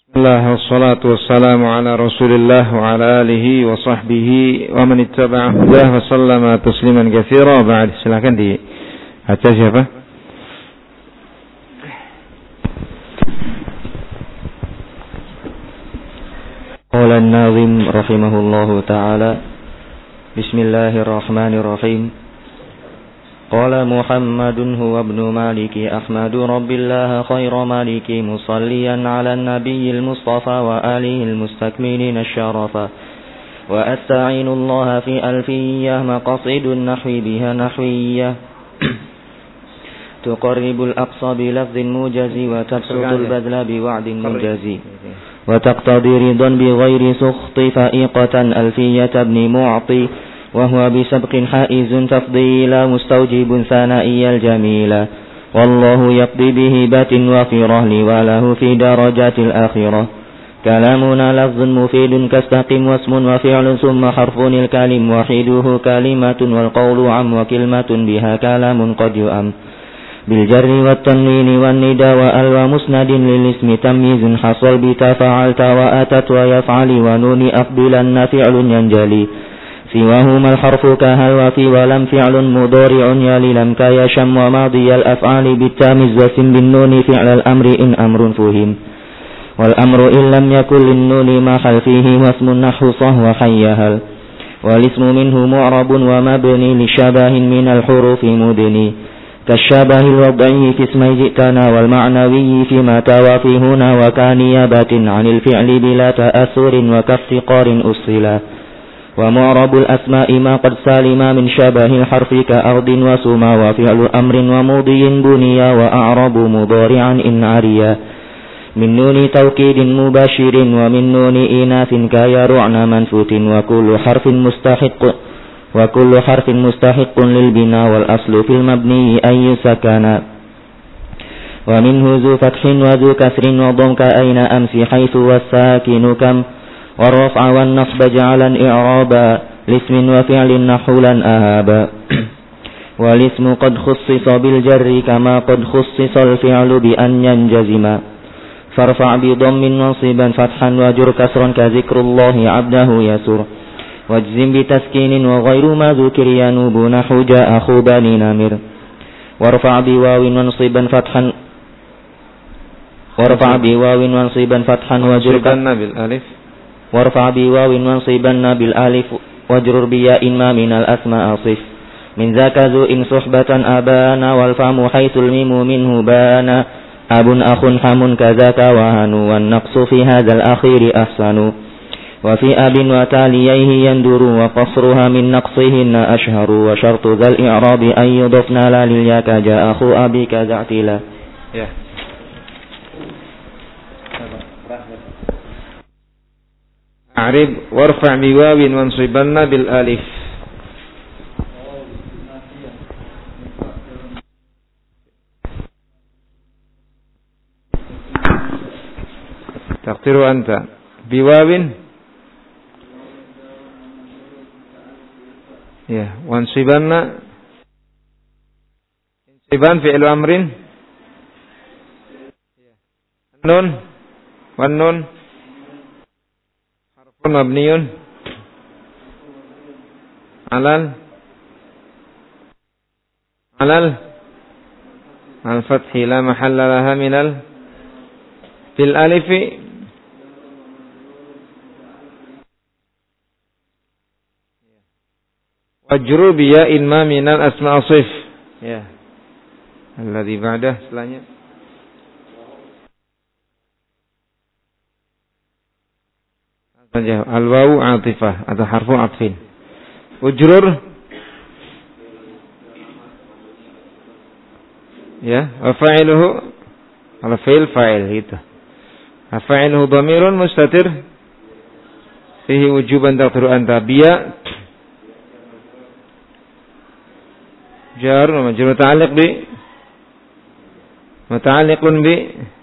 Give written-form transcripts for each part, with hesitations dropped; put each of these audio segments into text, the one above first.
Alhamdulillah wassalatu wassalamu ala Rasulillah wa ala alihi wa sahbihi wa man ittaba'a hudah wa sallama tasliman katsira. Ba'd, silakan dibaca siapa? Qala an-nazim rahimahullahu ta'ala. Bismillahirrahmanirrahim. قال محمد هو ابن مالك أحمد رب الله خير مالك مصليا على النبي المصطفى وآله المستكملين الشرفا وأستعين الله في ألفية مقصد النحو بها نحوية تقرب الأقصى بلفظ موجز وتبسط البذل بوعد موجز وتقتضي رضا بغير سخط فائقة ألفية ابن معطي وهو بسبق حائز تفضيلا مستوجب ثنائي الجميلة والله يقضي بهبة وفره لي وله في درجات الآخرة كلامنا لفظ مفيد كاستقم واسم وفعل ثم حرف الكلم وحيده كلمة والقول عم وكلمة بها كلام قد يؤم بالجر والتنوين والندى وألوى مسند للاسم تمييز حصل بتفعلت وأتت ويفعل ونون أقبلن فعل ينجلي سواهما الحرف كهل وفي ولم فعل مضارع يلي لم كيشم وماضي الأفعال بالتامز وسم بالنون فعل الأمر إن أمر فهم والأمر إن لم يكن للنون ما خل فيه واسم النحو صه وحيهل والاسم منه معرب ومبني لشبه من الحروف مدني كالشبه الوضعي في اسم جئتنا والمعنوي فيما توا في هنا وكنيابة عن الفعل بلا تأثر وكافتقار أصلا ومعرب الأسماء ما قد سالم من شبه الحرف كأرض وسما وفعل أمر ومضي بنيا وأعرب مضارعا إن عريا من نون توكيد مباشر ومن نون إناث كيرعن منفوت وكل حرف مستحق للبناء والأصل في المبني أن يسكن ومنه ذو فتح وذو كسر وضم كأين أمس حيث والساكن كم والرفع والنصب جعلا إعرابا لاسم وفعل نحولا أهابا والاسم قد خصص بالجر كما قد خصص الفعل بأن ينجزما فارفع بضم منصبا فتحا وجر كسرا كذكر الله عبده يسر واجزم بتسكين وغير ما ذكر ينوب نحو جاء أخو بني نمر وارفع بواو منصبا فتحا وجر بالألف وارفع بواو منصبا بالالف واجرر بياء ما من الاسماء صف من ذاك ذو ان صحبة ابانا والفم حيث الميم منه بانا اب اخ حم كذاك وهن والنقص في هذا الاخير احسن وفي اب وتاليه يندر وقصرها من نقصهن اشهر وشرط ذا الاعراب ان يضفنا لا للياك جاء اخو ابي كذا اعتلا. A'rib warfa' biwawin wansibanna bil alif. Taqdiru anta biwawin ya wansibanna insiban fi'lu amrin nun wan nun mabniun alal al-fathi la mahalla laha minal bil alifi wajru biya'in ma minal asma' asif ya alladhi ba'dah setelahnya al-wawu atifah atau harfu atfin. Ujrur ya, wa fa'iluhu ala fa'il gitu. Fa'iluhu dhamirun mustatir fihi wujuban taqdiru anta biya jar wa majrur muta'alliqun bi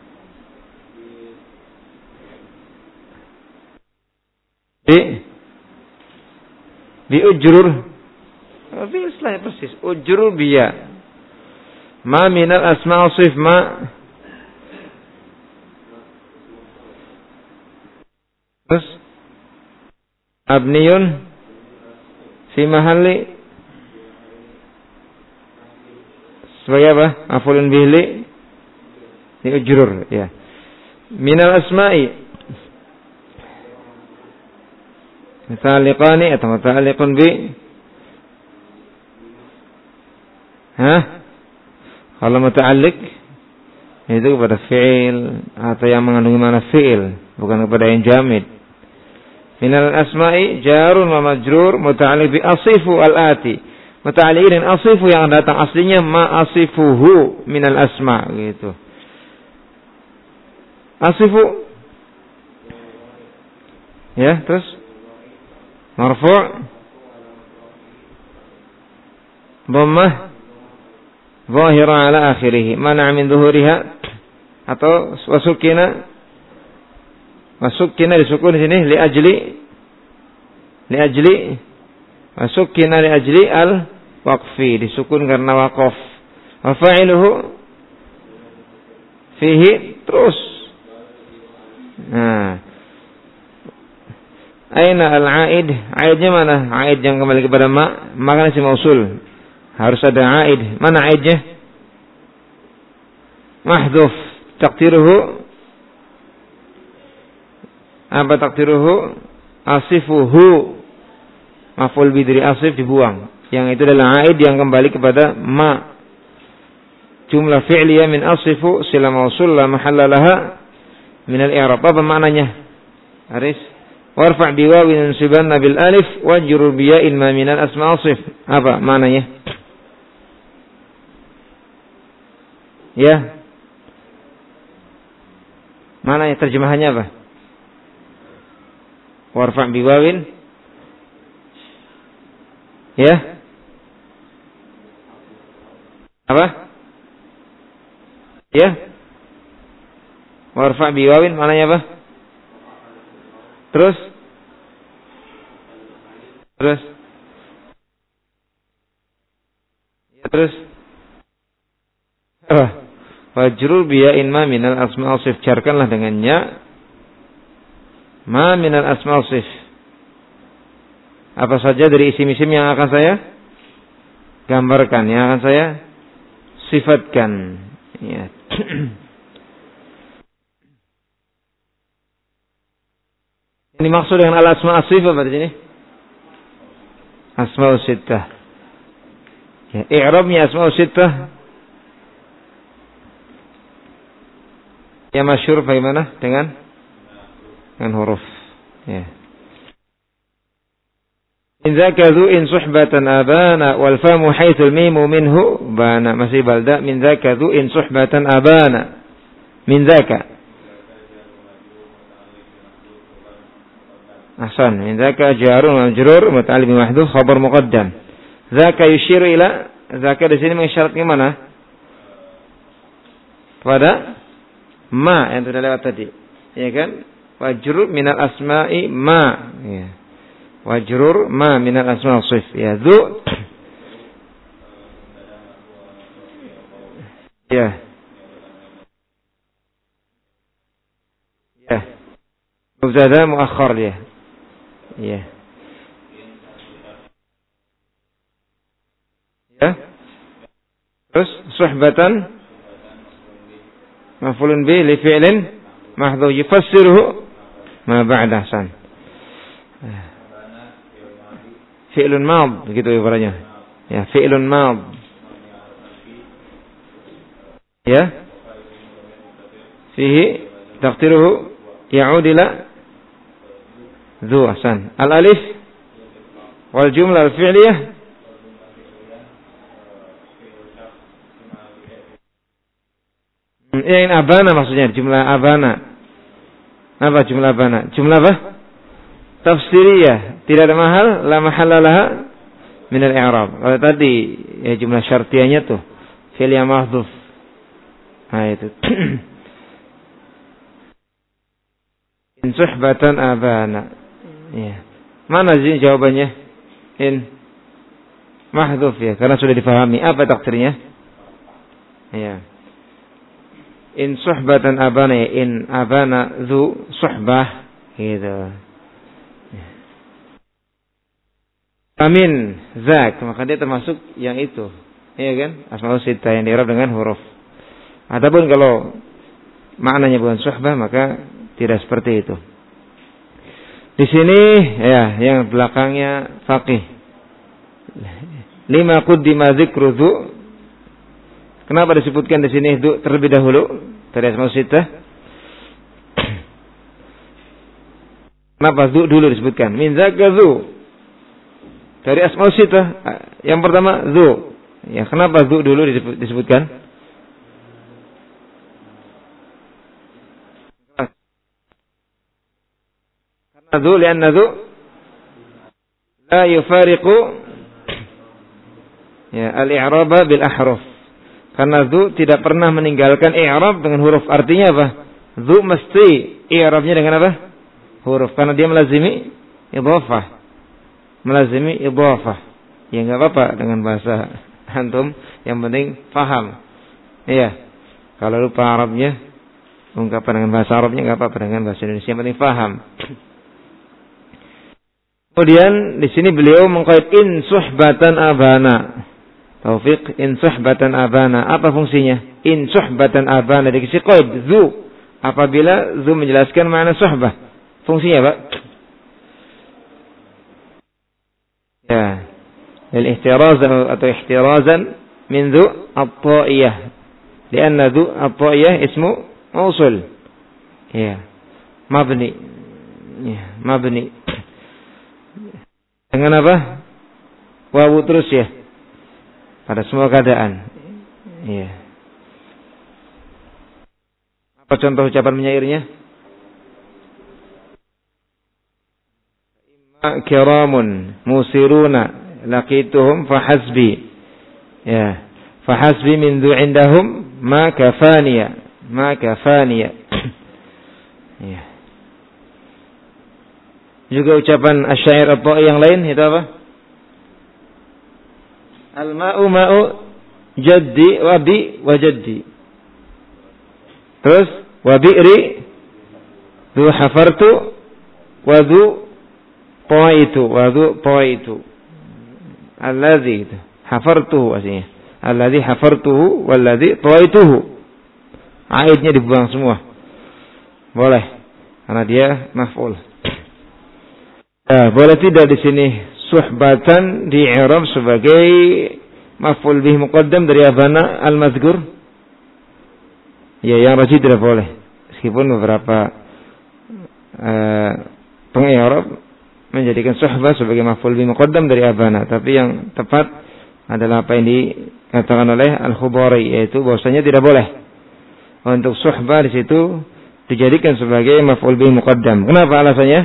ujrur fi istilahnya persis ujrur biya ma minal asma' asif ma Terus abniyun fi mahalli sebagai apa? Maf'ulun bihi li ujrur, ya. Minal asma'i muta'alliqani atau muta'alliqun bi kalau muta'alliq itu kepada fi'il atau yang mengandungi makna fi'il, bukan kepada yang jamid. Minal asma'i jarun wa majrur muta'alliq bi asifu al-ati. Muta'alliq dengan asifu yang datang aslinya ma asifuhu minal asma' gitu. Asifu, ya, terus marfu' dhammah zahira ala akhirih mana min zuhuriha atau wasukina disukun di sini li ajli wasukina li ajli al waqfi, disukun karena waqaf. Wa fa'iluhu fihi terus. Nah, aina al-aid? Aidnya mana? Aid yang kembali kepada ma, maka isim mausul. Harus ada aid. Mana aidnya? Mahdhuf. Taqdiruhu apa taqdiruhu? Asifuhu. Maf'ul bihi dari asif dibuang. Yang itu adalah aid yang kembali kepada ma. Jumlah fi'liyah min asifu sila mausul la mahalla laha min al-i'rab. Apa maknanya? Haris. Warfa' biwawin nusibanna bil alif wajrur biya'in ma min al-asma asif. Apa maknanya? Ya. Maknanya terjemahannya apa? Warfa' biwawin. Ya. Apa? Ya. Warfa' biwawin maknanya apa? Terus ya, terus apa? Wajrur biya'in ma minal asma asif, jarkanlah dengannya ma minal asma asif. Apa saja dari isim-isim yang akan saya gambarkan, yang akan saya sifatkan, ya. Ini maksud dengan al-asma asif apa di sini? Asma'us sittah. Ya, i'rabnya asma'us sittah. Ya masyhur bagaimana dengan huruf. Ya. In zakadhu in suhbatan abana wal famu haitsul mimu minhu bana, masih balda. Min zakadhu in suhbatan abana. Min zaka. Ahsan. Min zaka jarun majrur muta'alliq bi mahdhuf khabar muqaddam. Zaka yushiru ila, zaka di sini mengisyaratkan mana? Pada ma yang sudah lewat tadi. Ya kan? Wajrur minal asma'i ma. Ya. Wajrur ma minal asma' sif. Ya, dzu. Ya. Ya. Mubtada muakhar dia. Ya. Ya. Terus suhbatan maf'ulun bi li fi'lin mahdhuf yufassiruhu ma ba'da san. Fi'lun mad begitu ibaratnya. Ya, fi'lun mad. Ya. Fihi taqdiruhu ya'ud ila dzu ahsan. Al-alif wal jumlah al-fi'liyah ini abana maksudnya, jumlah abana. Apa jumlah abana? Jumlah apa? Tafsiriyah, tidak ada mahal, la mahalla laha min al-i'rab. Kalau tadi ya jumlah syartiyahnya tuh fi'il yang mahdhuf. Nah itu. In suhbatan abana. Ya. Mana sih jawabannya? In mahdhuf ya, karena sudah difahami. Apa takdirnya? Ya. In suhbatan abana, in abana dzu suhbah Gitu. Amin zak, maka dia termasuk yang itu. Iya kan? Asmaul sittah yang di'rab dengan huruf. Adapun kalau maknanya bukan suhbah, maka tidak seperti itu. Di sini ya yang belakangnya faqih. Lima quddima dzikru dzu. Kenapa disebutkan di sini dzu terlebih dahulu dari asmaul sittah? Kenapa dzu dulu disebutkan? Min zaka dzu. Dari asmaul sittah yang pertama dzu. Ya, kenapa dzu dulu disebutkan? Karena dzu lianna dzu la yufariqu ya al-i'raba bil ahruf. Karena dzu tidak pernah meninggalkan i'rab dengan huruf. Artinya apa? Dzu mesti i'rabnya dengan apa? Huruf. Karena dia melazimi idhafah. Melazimi idhafah. Ya enggak apa-apa dengan bahasa antum, yang penting faham. Iya. Kalau lupa Arabnya, ungkapan dengan bahasa Arabnya enggak apa-apa, dengan bahasa Indonesia yang penting faham. Kemudian di sini beliau mengqaid in suhbatan abana. Taufik, in suhbatan abana. Apa fungsinya? In suhbatan abana dikasih qaid dzu. Apabila dzu menjelaskan makna suhbah. Fungsinya apa? Ya. Al-ihtiraz atau ihtirazan min dzu at-ta'iyah. Karena dzu at-ta'iyah ismu mausul. Ya. Mabni. Ya, mabni. Dengan apa? Wawu terus ya. Pada semua keadaan. Ya. Apa contoh ucapan penyairnya? Kiramun musiruna laqituhum fahasbi. Ya, fahasbi min dzu indahum ma kafaniya, ma kafaniya. Ya. Juga ucapan asyair at-ta'i yang lain itu apa? Al-ma'u ma'u jaddi wa bi wa jaddi. Terus wa bi'ri dzu hafartu wa dzu taitu wa dzu taitu. Alladzi hafartuhu aslinya. Alladzi hafartuhu walladzi tawaituhu. Aidnya dibuang semua. Boleh. Karena dia maf'ul. Boleh tidak di sini suhbatan di i'rab sebagai maf'ul bih muqaddam dari abana al-mazkur? Ya, yang rajih tidak boleh. Meskipun beberapa peng-i'rab menjadikan suhbah sebagai maf'ul bih muqaddam dari abana, tapi yang tepat adalah apa yang dikatakan oleh Al-Khudhari, yaitu bahwasanya tidak boleh untuk suhbah di situ dijadikan sebagai maf'ul bih muqaddam. Kenapa alasannya?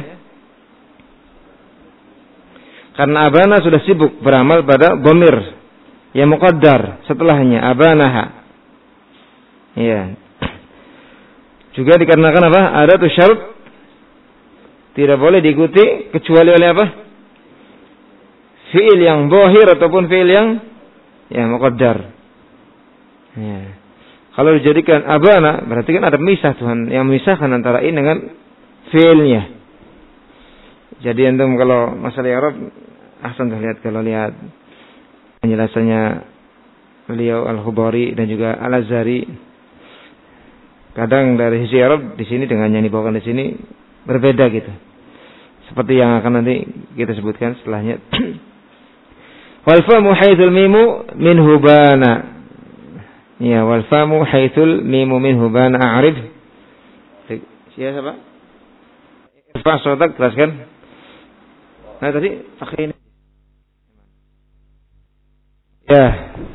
Karena abana sudah sibuk beramal pada dhamir yang muqaddar setelahnya, abanaha. Ya. Juga dikarenakan apa? Ada tuh syarat tidak boleh diikuti kecuali oleh apa? Fi'il yang zahir ataupun fi'il yang muqaddar. Ya. Kalau dijadikan abana, berarti kan ada misah Tuhan yang memisahkan antara ini dengan fi'ilnya. Jadi antum kalau masalah Arab, ahsan lihat kalau lihat penjelasannya beliau Al-Khudhari dan juga Al-Azhari. Kadang dari sisi Arab di sini dengan yang dibawakan di sini berbeda gitu. Seperti yang akan nanti kita sebutkan setelahnya. Wal famu haitsul mimu min hubana. Ya, wal famu haitsul mimu min hubana a'rif. Siapa? Irfa sautak, jelaskan. Nah tadi pakai ini. Ya.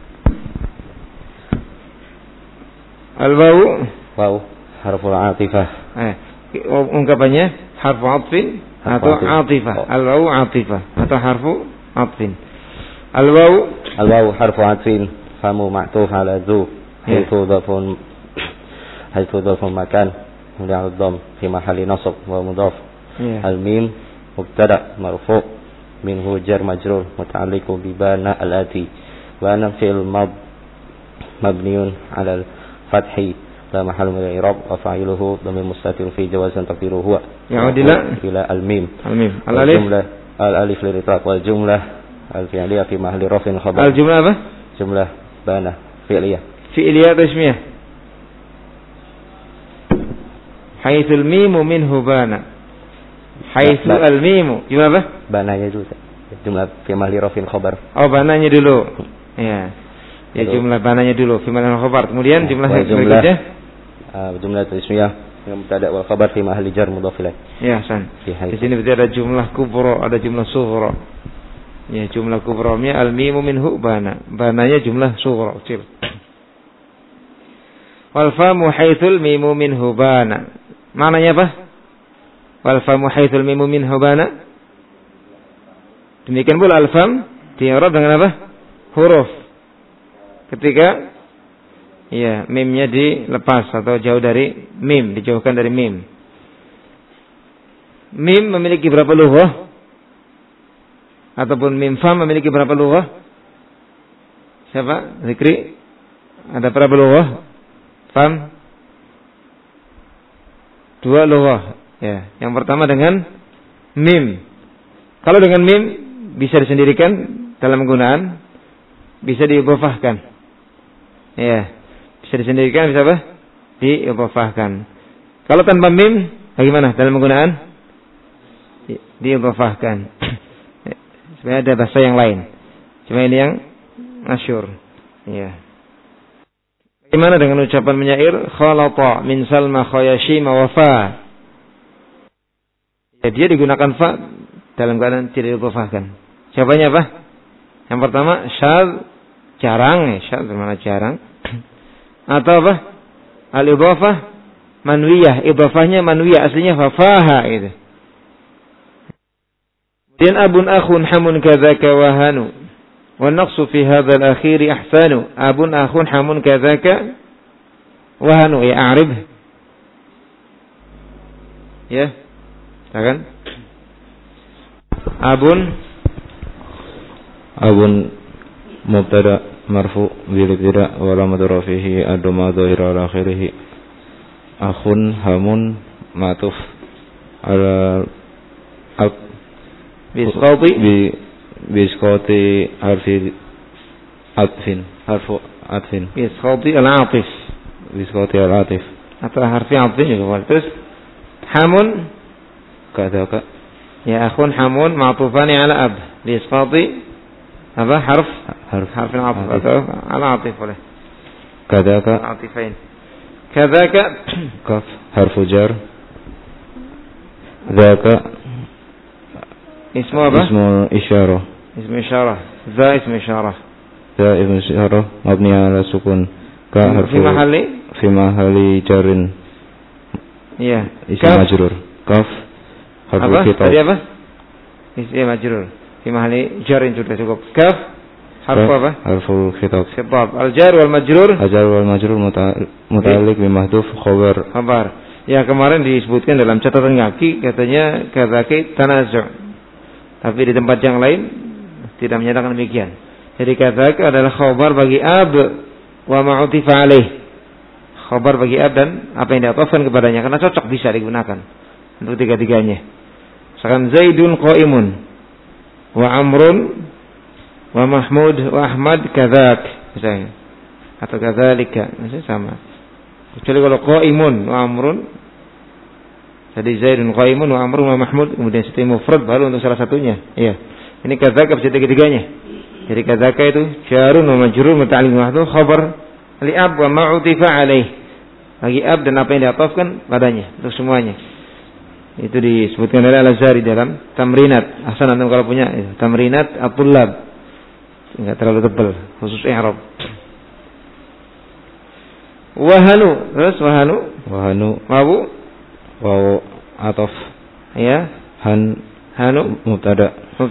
Al-wawu harful atifah. Ungkapannya harfu atfin atau atifah. Al-wawu atifah atau harfu atfin. Al-wawu harfu atfin, famu ma'tuf ala dzu, haythu dhafun makan, mudaf dham fi mahalli nasb wa mudaf. Al-mim mubtada marfu' minhu jar majrur muta'alliqu bi bana al-ati. Bana fi'l mabniun ala al-fathi la mahal min al-i'rab wa fa'iluhu dhamir mustatir fi jawazan taqdiruhu huwa ya'ud ila al-mim al-alif jumlah al-alif lil itlaq wal jumlah al-fi'liyah fi mahalli raf'in khabar. Al-jumlah apa? Jumlah bana fi'liyah atau ismiyah? Haitsul mimu minhu bana. Haitsu al-mimu jumlah apa? Bananya dulu. Jumlah fi mahalli raf'in khabar. Oh, bananya dulu. Ya. Ya, jumlah bananya dulu fi mahalli khabar. Kemudian jumlah berikutnya jumlah ismiyah yang mubtada wal khabar fi mahalli jar mudhaf ilaih. Ya, san. Di sini berarti ada jumlah kubra, ada jumlah sughra. Ya, jumlah kubra-nya al-mimu minhu bana. Bananya jumlah sughra, kecil. Wal famu haitsul mimu minhu bana. Maknanya apa? Wal famu haitsul mimu minhu bana. Demikian pula al-fam di-i'rab dengan apa? Huruf. Ketika ya mimnya dilepas atau jauh dari mim, dijauhkan dari mim. Mim memiliki berapa lughah? Ataupun mim fam memiliki berapa lughah? Siapa? Zikri? Ada berapa lughah? Fam? 2 lughah. Ya, yang pertama dengan mim. Kalau dengan mim bisa disendirikan dalam penggunaan, bisa diidhofahkan. Ya, bisa disendirikan, bisa apa? Diidhofahkan. Kalau tanpa mim, bagaimana dalam penggunaan? Diidhofahkan. Sebenarnya ada bahasa yang lain. Cuma ini yang masyhur. Ya. Bagaimana dengan ucapan menyair khalata min salma khayashima wafa? Ya, dia digunakan fa dalam keadaan tidak diidhofahkan. Jawabannya apa? Yang pertama syadz, jarang, syadz bermakna jarang. Atau apa? Al-idhofah manwiyah, idhofahnya manwiyah, aslinya fafaha gitu. Kemudian abun akhun hamun kadzaka wahanu. Wa naqsu fi hadzal akhir ihsanu. Abun akhun hamun kadzaka wahanu, ya a'rib. Ya. Kan? Abun mubtada marfu bil ibtida wa lamad rafihi ad-dhamma dhahira ala akhirih. Akhun hamun ma'tuf ala bisqati harfi atfin bisqati al-atif atau harfi atif juga. Terus hamun kadzaka ya akhun hamun ma'tufani ala ab bisqati apa harf al-atif atau al-atif boleh kadzaka atifain kadzaka kaf harfu jar dzaka ismu apa? Ismu isyarah. Za ismu isyarah. Mabni ala sukun. Ka harfu. Fi mahali jarin. Iya. Ismu majrur. Kaf. Harfu khitab. Tadi apa? Ismu majrur. Fi mahali jarin sudah cukup. Kaf. Harfu apa? Harfu khitab. Al-jar wal majrur. Muta'alliq bi mahdhuf khabar. Ya, kemarin disebutkan dalam catatan kaki katanya kadzaki tanazu'. Tapi di tempat yang lain tidak menyatakan demikian. Jadi kadzaka adalah khabar bagi ab wa ma'utifa alaih. Khabar bagi ab dan apa yang diatofkan kepadanya, karena cocok bisa digunakan untuk tiga-tiganya. Misalkan Zaidun qaimun wa Amrun wa Mahmud wa Ahmad kadzak misalnya. Atau kadzalika, masih sama. Kecuali kalau qaimun wa Amrun, jadi Zaidun qaimun wa Amrun wa Mahmud, kemudian setelah mufrad baru untuk salah satunya. Iya. Ini kadzaka bisa tiga-tiganya. Jadi kadzaka itu jarun wa majrur muta'alliq mahdhuf khabar li ab wa ma'utifa alaih. Bagi ab dan apa yang diatofkan padanya untuk semuanya. Itu disebutkan oleh Al-Azhari dalam Tamrinat. Hasan antum kalau punya itu, Tamrinat at-Tullab. Enggak terlalu tebal, khusus i'rab. Wahanu, terus wahanu. Waw atof ya hanu mubtada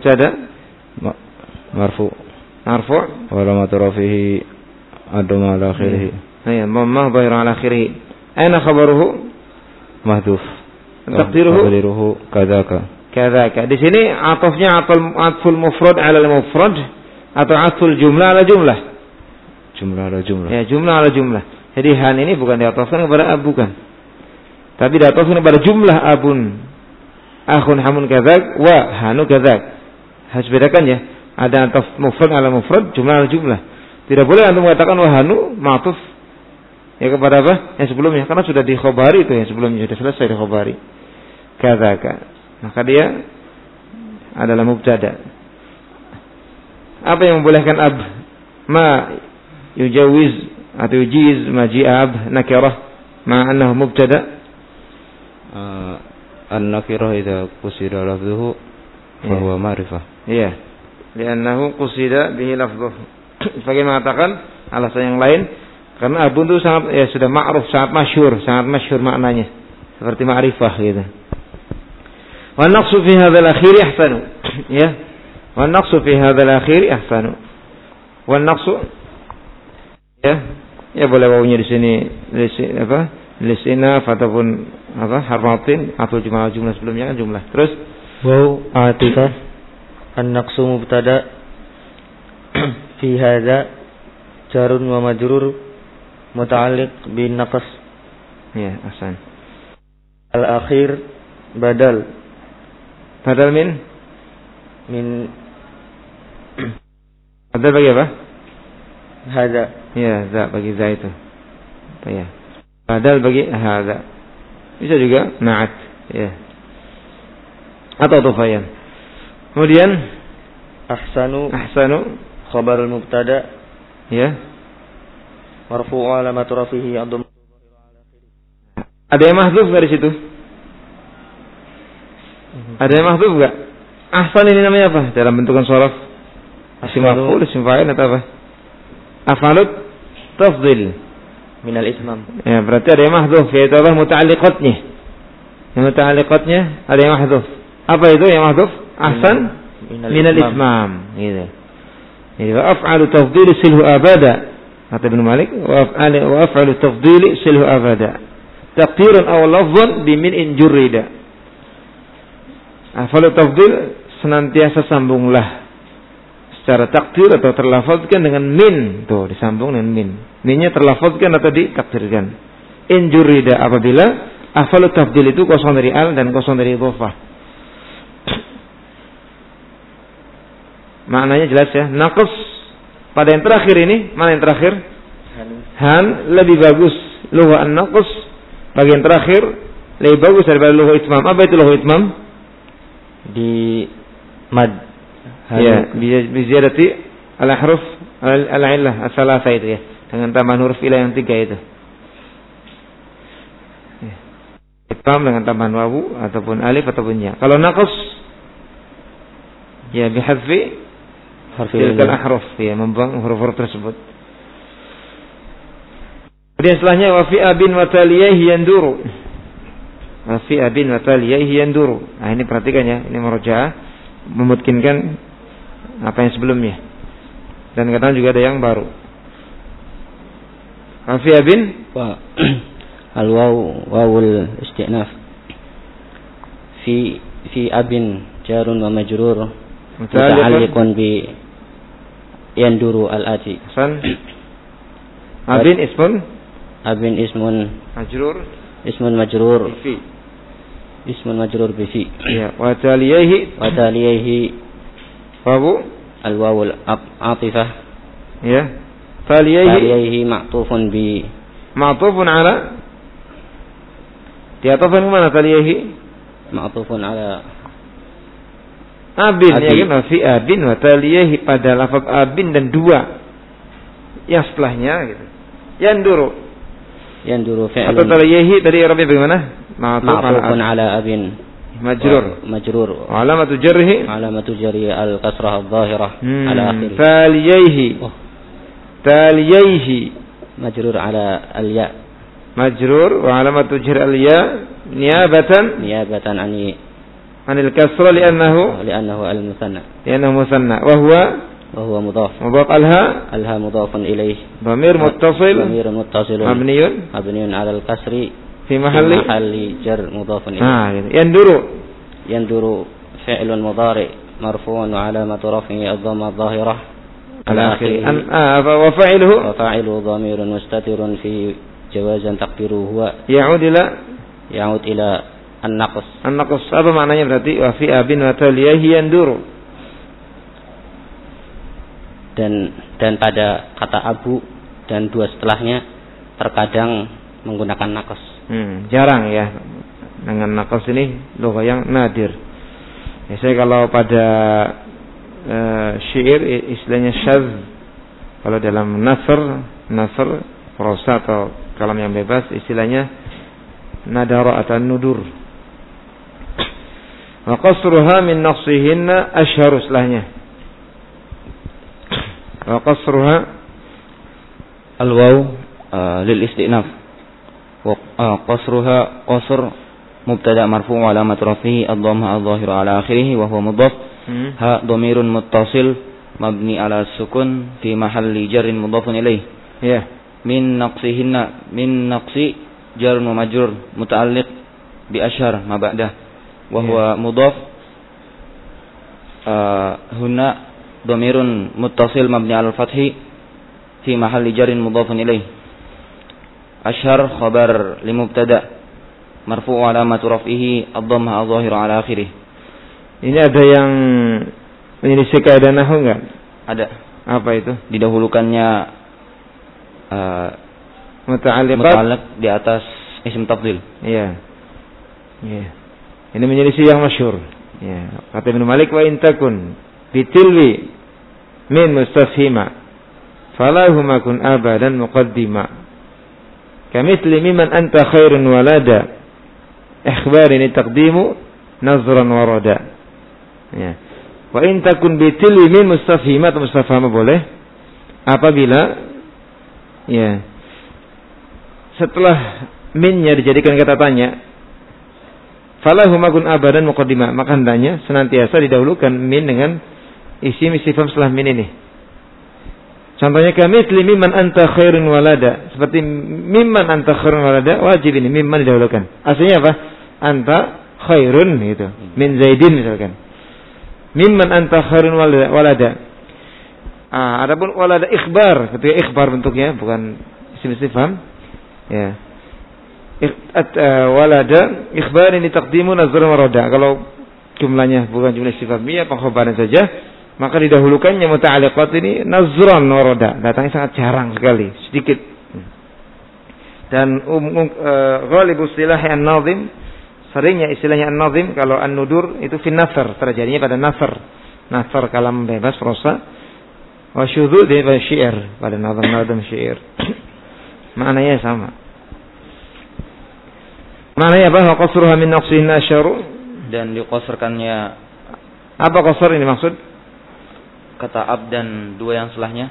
marfu wa alamat rafihi ad-dhamma ala akhirih ya dhamma dhahira ala akhirih. Aina khabaruhu mahdhuf taqdiruhu kadzaka. Di sini atofnya atful mufrad ala al-mufrad atau atful jumlah ala jumlah. Ya, jumlah ala jumlah. Jadi han ini bukan diatofkan kepada ab, bukan. Tapi diatofkan kepada jumlah abun. Akhun hamun kadzak wa hanu kadzak. Harus bedakan ya. Ada ataf mufrad ala mufrad, jumlah ala jumlah. Tidak boleh antum mengatakan wa hanu ma'tuf ya kepada apa? Yang sebelumnya, karena sudah dikhobari itu yang sebelumnya sudah selesai dikhobari. Kadzaka. Maka dia adalah mubtada. Apa yang membolehkan ab? Ma yujawiz atau yujiz maji ab nakirah ma annahu mubtada. An-nakirah idza qusida lafzuhu fa huwa ma'rifah. Iya. Li'annahu qusida bihi lafzuhu. Sebagai mengatakan alasan yang lain karena abun itu sangat ya sudah ma'ruf, sangat masyhur maknanya. Seperti ma'rifah gitu. Wa naqsu fi hadzal akhir ahsanu. Ya. Wa naqsu fi hadzal akhir ahsanu. Wa naqsu ya boleh wawunya di sini apa? Lisina ataupun apa harfatin atau jumlah sebelumnya kan jumlah. Terus waw atifah an-naqsu mubtada fi hadza jarun wa majrur muta'alliq bin naqs. Ya, ahsan. Al-akhir badal min badal bagi apa? Hadza. Ya, za bagi za itu. Apa ya? Badal bagi hadza. Bisa juga na'at, ya. Atau tufayan. Kemudian ahsanu khabarul mubtada, ya. marfu'u alamat rafihi adham. Ada yang mahdzuf dari situ? Ada yang mahdzuf enggak? Ahsan ini namanya apa? Dalam bentukan shoraf. Isim maf'ul, isim fa'il atau apa? Afalut tafdhil minal itmam. Ya, berarti ada yang mahdzuf yaitu apa? Muta'alliqatnya. Yang muta'alliqatnya ada yang mahdzuf. Apa itu yang mahdzuf? Ahsan minal itmam. Gitu. Jadi wa af'alu tafdhil silhu abada. Kata Ibnu Malik, wa af'alu tafdhil silhu abada. Taqdirun aw lafdhan bi min in jurida. Af'alu tafdhil senantiasa sambunglah secara takdir atau terlafazkan dengan min. Tuh, disambung dengan min. Minnya terlafazkan atau ditakdirkan. In jurida apabila afalu tafdil itu kosong dari al dan kosong dari idhofah. Maknanya jelas ya. Naqs pada yang terakhir ini, mana yang terakhir? Han lebih bagus. Lugha an-naqs bagian terakhir lebih bagus daripada lugha itmam. Apa itu lugha itmam? Di mad. Ya, biziyadati al-ahruf al-illah as-salasa itu ya. Dengan tambahan huruf ilah yang 3 itu. Ya. Itmam dengan tambahan wawu ataupun alif ataupun ya. Kalau naqs ya bihadfi tilkal ahruf ya, membuang huruf-huruf tersebut. Kemudian setelahnya wa fi abin wa taliyaihi yanduru. Wa fi abin wa taliyaihi yanduru. Nah, ini perhatikan ya, ini murojaah memutkinkan apa yang sebelumnya. Dan kadang juga ada yang baru. Wa fi abin wa wawul istinaf. Fi abin jarun wa majrur muta'alliqun bi yanduru al-ati. Hasan. Abin ismun majrur fi ismun majrur bi fi. Ya, wa taliyaihi wawu al-wawul atifah. Ya. Taliyaihi ma'tufun ala diatofan kemana taliyaihi? Ma'tufun ala abin ya kan, fi abin wa taliyaihi pada lafaz abin dan dua yang setelahnya gitu. Yanduru fi'lun atau taliyaihi tadi Arabnya bagaimana? Ma'tufun ala abin majrur alamatu jarhi al-kasrah adh-dhahirah ala akhir taliyaihi majrur ala al-ya wa alamatu jarhi al-ya niyabatan anil kasrah li'annahu al-musanna wa huwa mudhaf alha mudhafun ilayh dhamir muttasil mabniun ala al-kasri في محل جر مضاف إليه. يندر فعل مضارع مرفوع وعلامة رفعه الضمة الظاهرة ala akhirih. Wa fa'iluhu dhamirun mustatirun fi jawazan taqdiruhu huwa ya'ud ila an-naqs. An-naqs apa maknanya berarti? Wa fi abin wa taliyahi yanduru. Dan pada kata abu dan dua setelahnya terkadang menggunakan naqs. Jarang ya. Dengan naqs ini lugah yang nadir. Biasanya kalau pada syair istilahnya syadz. Kalau dalam nasr prosa atau kalam yang bebas istilahnya nadara atau nudur. Wa qasruha min naqsihinna asyharu setelahnya. Wa qasruha al-waw lil istinaf. Wa qasruha qasr mubtada marfu' wa alamat rafihi ad-dhamma adh-dhahiru ala akhirih wa huwa mudhaf. Ha dhamirun muttasil mabni ala sukun fi mahalli jarrin mudhafun ilaih. Ya. Min naqsihinna, min naqsi jar wa majrur muta'alliq bi asyhar ma ba'dah wa huwa mudhaf. Huna dhamirun muttasil mabni ala al-fathi fi mahalli jarrin mudhafun ilaih. Asyhar khabar li mubtada marfu' alamatu raf'ihi ad-dhamma adh-dhahiru ala akhirih. Ini ada yang menyelisih kaidah nahwu enggak? Ada. Apa itu? Didahulukannya muta'alliq di atas isim tafdhil. Iya. Iya. Ini menyelisih yang masyhur. Ya, kata Ibnu Malik wa in takun bitilwi min mustafhima falahu ma kun abadan muqaddima. Kamithli mimman anta khairun walada ikhbarin taqdimu nazran warada. Ya. Wa in takun bitilwi min mustafhima atau mustafhama boleh apabila ya setelah minnya dijadikan kata tanya falahu makun abadan muqaddimah, maka hendaknya senantiasa didahulukan min dengan isim istifham setelah min ini. Contohnya kamitsli mimman anta khairun walada, seperti mimman anta khairun walada wajib ini mimman didahulukan. Aslinya apa? Anta khairun gitu. Min Zaidin misalkan. Mimman anta khairun walada. Adapun walada ikhbar, ketika ikhbar bentuknya bukan isim istifham. Ya. Walada ikhbar ini taqdimu nazran warada. Kalau jumlahnya bukan jumlah istifhamiyah, pengkhabaran saja, maka didahulukannya muta'alliqat ini nazran warada. Datangnya sangat jarang sekali, sedikit. Dan ghalibu istilah an-nazim, seringnya istilahnya an-nazim kalau an-nudur itu fin nasr, terjadinya pada nasr kalam bebas prosa. Wa syudzud pada syair, pada nazam syair. Maknanya sama. Maknanya apa? Wa qasruha min naqsihin asyaru, dan diqasrkannya. Apa qasr ini maksud? Kata ab dan dua yang setelahnya.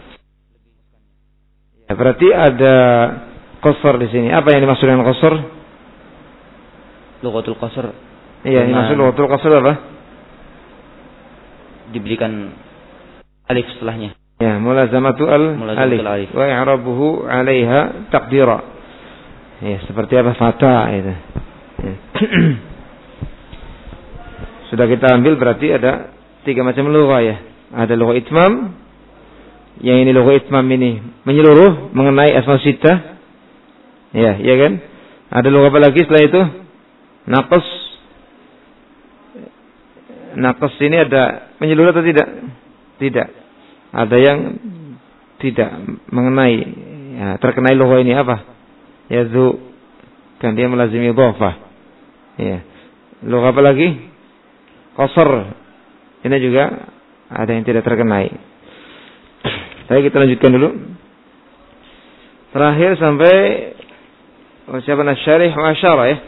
Ya, berarti ada qasr di sini. Apa yang dimaksud dengan qasr? Lughatul qasr. Iya, ini maksud lughatul qasr apa? Diberikan alif setelahnya. Ya, mulazamatu alif wa i'rabuhu 'alaiha taqdira. Ya, seperti apa fata itu. Ya. Sudah kita ambil berarti ada 3 macam lugah ya. Ada lugah itmam. Yang ini lugah itmam ini menyeluruh mengenai asma sittah. Ya, iya kan? Ada lugah apa lagi setelah itu? Naqs. Naqs ini ada menyeluruh atau tidak? Tidak. Ada yang tidak mengenai ya, terkenai lugah ini apa? Yadhu, kan dia melazimi dhafah. Ya. Lugah apa lagi? Qasr. Ini juga ada yang tidak terkenai. Baik, kita lanjutkan dulu. Terakhir sampai siapa nasyarih wa asyara ya.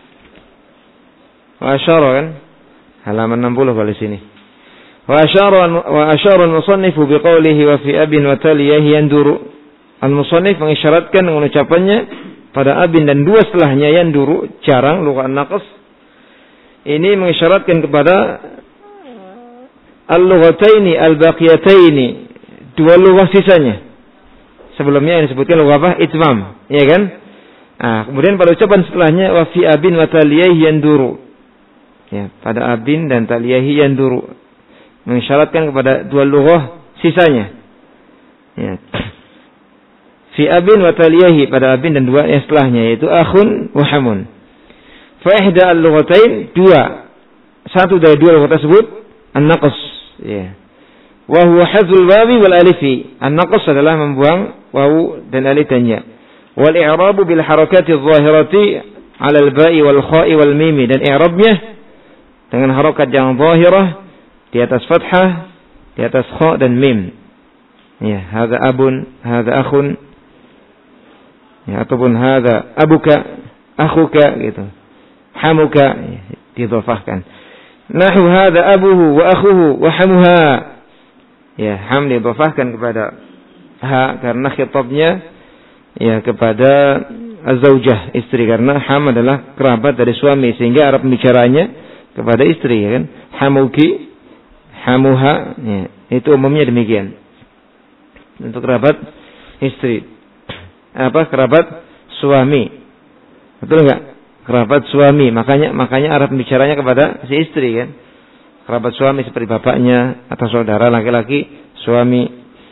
Wa asyara kan? Halaman 60 kalau di sini. Wa asyara al-musannifu biqaulihi wa fi abin wa taliyahi yanduru. Al-musannif mengisyaratkan dengan ucapannya pada abin dan dua setelahnya yanduru, jarang lugah naqs. Ini mengisyaratkan kepada al-lughataini al-baqiyataini, dua lugah sisanya. Sebelumnya yang disebutkan lugah apa? Itmam, ya kan? Nah, kemudian pada ucapan setelahnya wa fi abin wa taliyahi yanduru. Ya, pada abin dan taliyahi yanduru. Mengisyaratkan kepada dua lughah sisanya. Ya. Fi abin wa taliyahi, pada abin dan dua yang setelahnya, yaitu akhun wa hamun. Fa ihda al-lughatain, satu dari dua lughat tersebut an-naqs, ya. Wa huwa hadzul wawi wal alifi. An-naqs adalah membuang wawu dan alifannya. Wal i'rabu bil harakati adh-dhahirati 'ala al-ba'i wal kha'i wal mim, dan i'rabnya dengan harakat yang zahirah di atas fathah, di atas kha dan mim. Ya, hadza abun, hadza akhun. Ya, ataupun hadza abuka, akhuka gitu. Hamuka, ya, didhafahkan. Nahu hadza abuhu wa akhuhu wa hamuha. Ya, ham didhafahkan kepada ha karena khitabnya ya kepada az-zaujah, istri, karena ham adalah kerabat dari suami, sehingga arab pembicaranya kepada istri, ya kan? Hamuki, hamuha, ya, itu umumnya demikian. Untuk kerabat istri. Kerabat suami. Betul enggak? Kerabat suami, makanya arab bicaranya kepada si istri, kan? Kerabat suami seperti bapaknya atau saudara laki-laki suami.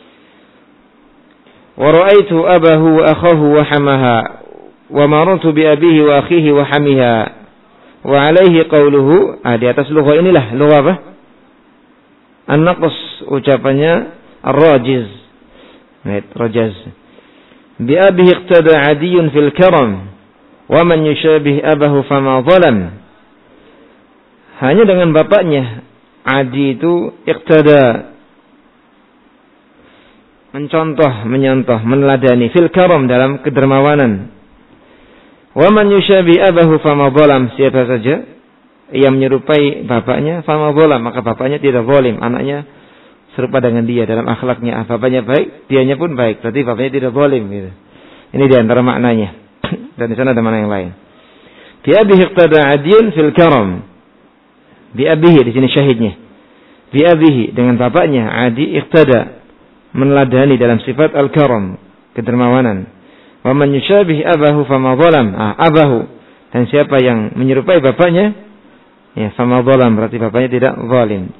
Wa ra'aitu abahu wa akhahu wa hamaha wa marartu bi abihi wa akhihi wa hamiha wa alaihi qawluhu. Di atas lugha inilah lugha apa? An-naqs, ucapannya ar-rajiz. Rajaz. Bi abihi iqtada 'adiyun fil karam wa man yushabih abahu fama zalam. Hanya dengan bapaknya Adi itu iqtada, menyontoh, meneladani, fil karam, dalam kedermawanan. Wa man yushabih abahu fama zalam, siapa saja yang menyerupai bapaknya fama zalam, maka bapaknya tidak zalim, anaknya serupa dengan dia dalam akhlaknya. Bapaknya baik, dianya pun baik, berarti bapaknya tidak zalim gitu. Ini di antara maknanya. Dan di sana ada makna yang lain. Bi abihi iqtada 'adiyun fil karam. Bi abihi di sini syahidnya. Bi abihi, dengan bapaknya, Adi iqtada, meneladani dalam sifat al-karam, kedermawanan. Wa man yushabih abahu fama zalam. Abahu, dan siapa yang menyerupai bapaknya, ya fama zalam, berarti bapaknya tidak zalim.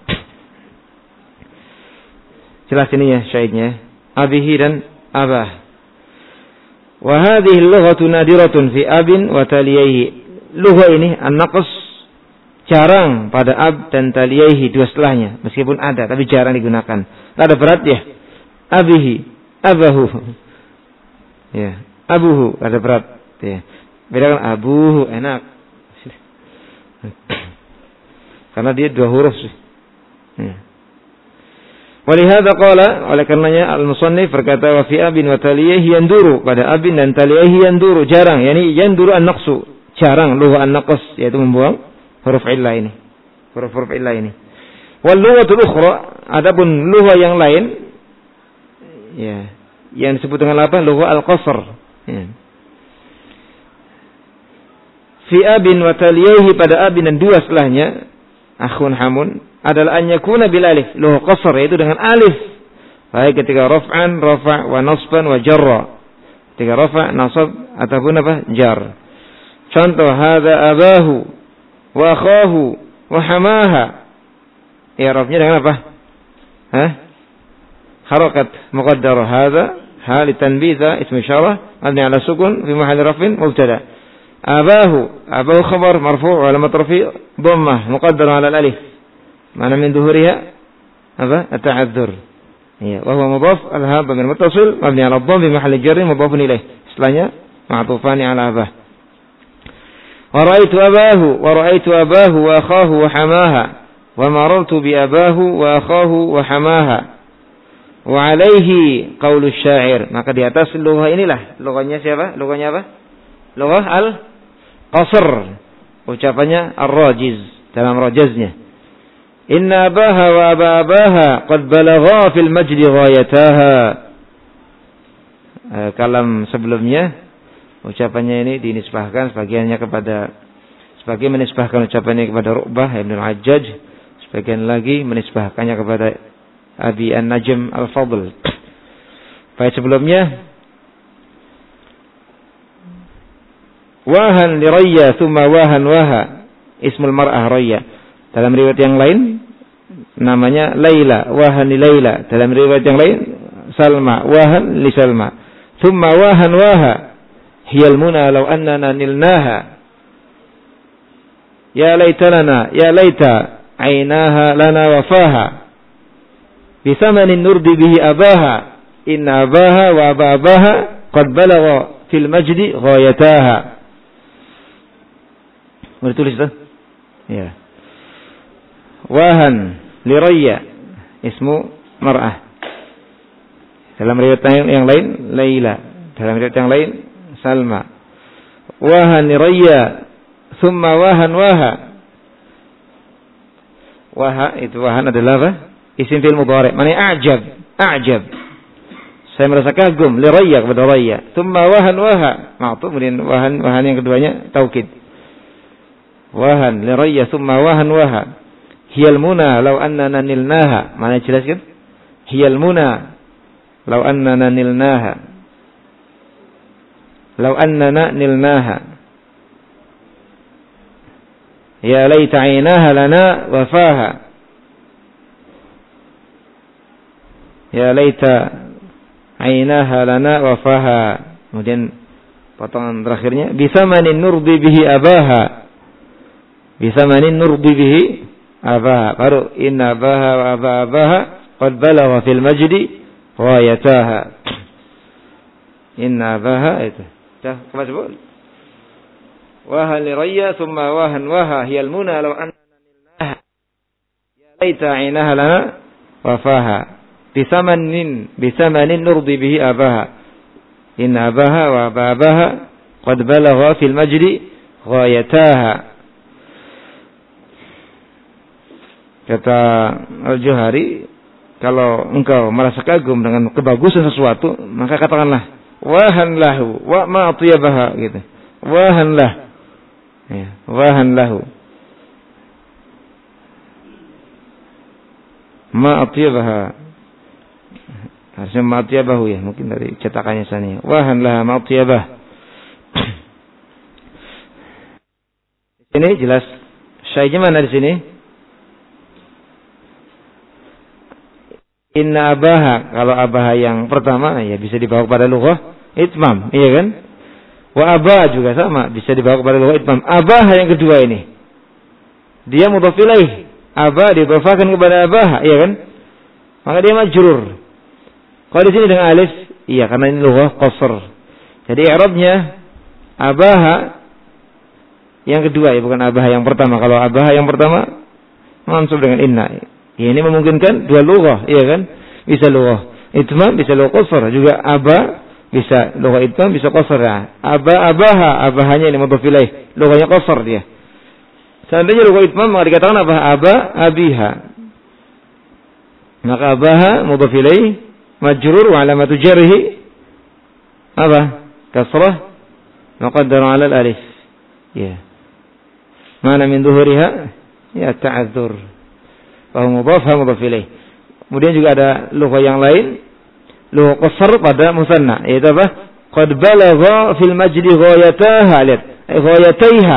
Jelas ini ya syahidnya. Abihi dan abah. Wa hadhihi al-lughatu nadiratun fi abin wa taliyaihi. Lugha ini an-naqs jarang pada ab dan taliyaihi, dua setelahnya, meskipun ada tapi jarang digunakan. Ada berat ya. Abihi, abahu. Ya, abuhu ada berat ya. Bedakan abuhu, enak. Karena dia dua huruf sih. Ya. Walihada qala, oleh karenanya al-musannif berkata wa fi abin wa taliyaihi yanduru, pada abin dan taliyaihi yanduru, jarang, yakni yanduru an-naqsu, jarang lugha an-naqs, yaitu membuang huruf illah ini. Huruf illah ini. Wal lughatul ukhra, adapun lugha yang lain ya, yang disebut dengan apa? Lugha al-qasr. Ya. Fi abin wa taliyaihi, pada abin dan dua setelahnya, akhun hamun, adalah an yakuna bil alif, lugha qasr, yaitu dengan alif. Baik ketika raf'an, rafa' wa nasban wa jarra. Ketika rafa', nasab ataupun apa? Jar. Contoh, hadza abahu wa akhahu wa hamaha. I'rabnya dengan apa? Harakat muqaddarah, hadza hal tanbitha ismu isyarah mabni ala sukun fi mahalli raf'in mubtada. Abahu khabar marfu' wa alamat rafi' dhammah muqaddarah ala al-alif. Mana min dhuhuriha apa? At-ta'adzur. Ya, wa huwa mudhaf, al-ha min muttasil mabni ala dhamm bi mahalli jarr mudhafun ilaih. Setelahnya ma'tufani ala abah. Wa ra'aitu abahu wa akhahu wa hamaha wa marartu bi abahu wa akhahu wa hamaha. Wa alaihi qaulu syair. Maka di atas lugha inilah, lughanya siapa? Lughanya apa? Lughah al-qasr. Ucapannya ar-rajiz, dalam rajaznya. Inna abaha wa abaha qad balagha fil majdi ghayataha. Kalam sebelumnya ucapannya ini dinisbahkan sebagian menisbahkan ucapannya kepada Ru'bah ibn al-Hajjaj, sebagian lagi menisbahkannya kepada Abi An-Najm Al-Fadl. Baik, sebelumnya wahan li rayya thumma wahan waha, ismul mar'ah rayya. Dalam riwayat yang lain namanya Laila, wahan li Laila. Dalam riwayat yang lain Salma, wahan li Salma. Thumma wahan waha hiyal muna law annana nilnaha. Ya laitalana, ya laita ainaha lana wafaha. Bisamanin nurdi bihi abaha. Inna abaha wa abaha qad balagha fil majdi ghayataha. Boleh tulis itu? Ya. Wahan li Rayya ismu mar'ah. Dalam riwayat yang lain Laila, dalam riwayat yang lain Salma. Wahan li Rayya, thumma wahan waha. Waha itu wahan adalah apa? Isim fi'il mudhari'. Maknanya a'jab. Saya merasa kagum li Rayya kepada Rayya. Thumma wahan waha. Ma'tuf, kemudian wahan yang keduanya taukid. Wahan li Rayya thumma wahan waha. Hiyal muna law annana nilnaha. Mana jelas kan? Hiyal muna law annana nilnaha. Law annana nilnaha. Ya laita 'ainaha lana wafaha. Ya laita 'ainaha lana wafaha. Kemudian potongan terakhirnya bisamanin nurdi bihi abaha. Bisamanin nurdi bihi abaha. Baru inna abaha wa abaha qad balagha fil majdi ghayataha. Inna abaha itu. Dah kemana sebut? Wahan li Rayya thumma wahan waha hiyal muna law annana nilnaha. Ya laita 'ainaha lana wafaha. Bisamanin nurdi bihi abaha. Inna abaha wa abaha qad balagha fil majdi ghayataha. Kata Al-Juhari, kalau engkau merasa kagum dengan kebagusan sesuatu, maka katakanlah wahan lahu wa ma atyabaha gitu. Wahan lah. Ya, wahan lahu. Ma atyabaha. Harusnya ma atyabahu ya, mungkin dari cetakannya sana. Wahan lah ma atyabah. Ini jelas syai'nya mana di sini? Inna abaha, kalau abaha yang pertama ya bisa dibawa kepada lughah itmam, iya kan? Wa abah juga sama, bisa dibawa kepada lughah itmam. Abaha yang kedua ini, dia mudhaf ilaih. Abah didhafakan kepada abaha, iya kan? Maka dia majrur. Kalau di sini dengan alif, iya karena ini lughah qasr. Jadi i'rabnya abaha yang kedua ya, bukan abaha yang pertama. Kalau abaha yang pertama mansub dengan inna. Ya, ini memungkinkan dua lughah, iya kan? Bisa lughah itmam, bisa lughah qasr. Juga aba bisa lughah itmam, bisa qasr ya. Abaha, abahanya ini mudhaf ilaih, lughahnya qasr dia. Seandainya lughah itmam maka dikatakan apa? Abiha. Maka abaha mudhaf ilaih majrur wa alamatu jarhi apa? Kasrah muqaddarah 'ala al-alif. Ya. Mana min dhuhuriha? Ya ta'adzur. Bahwa mudhaf ilaih. Kemudian juga ada lughah yang lain, lughah qasr pada musanna, yaitu apa? Qad balagha fil majdi ghayataha, lihat, ghayataiha.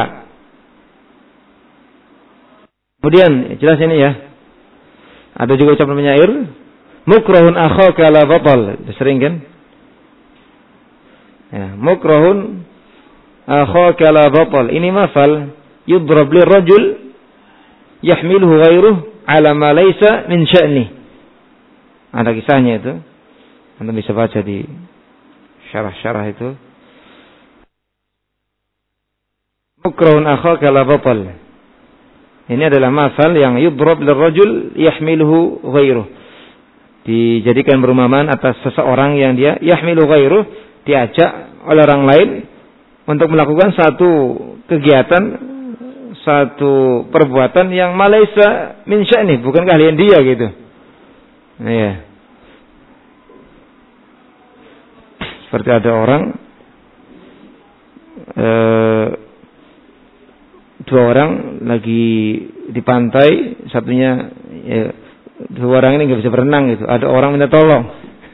Kemudian jelas ini ya. Ada juga ucapan penyair, mukrahun akhaka la batal. Sering kan? Ya, mukrahun akhaka la batal. Ini mafal yudrab lirajul yahmiluhu ghairuhu ala ma laysa min sya'ni. Ada kisahnya itu. Anda bisa baca di syarah-syarah itu. Mukrahun akhaka la batal. Ini adalah masal yang yudrab lirrajul yahmiluhu ghairuh. Dijadikan perumpamaan atas seseorang yang dia yahmilu ghairuh, diajak oleh orang lain untuk melakukan satu kegiatan, satu perbuatan yang malaysa min sya'ni, bukan keahlian dia gitu. Iya. Seperti ada orang dua orang lagi di pantai, satunya dua orang ini nggak bisa berenang gitu. Ada orang minta tolong,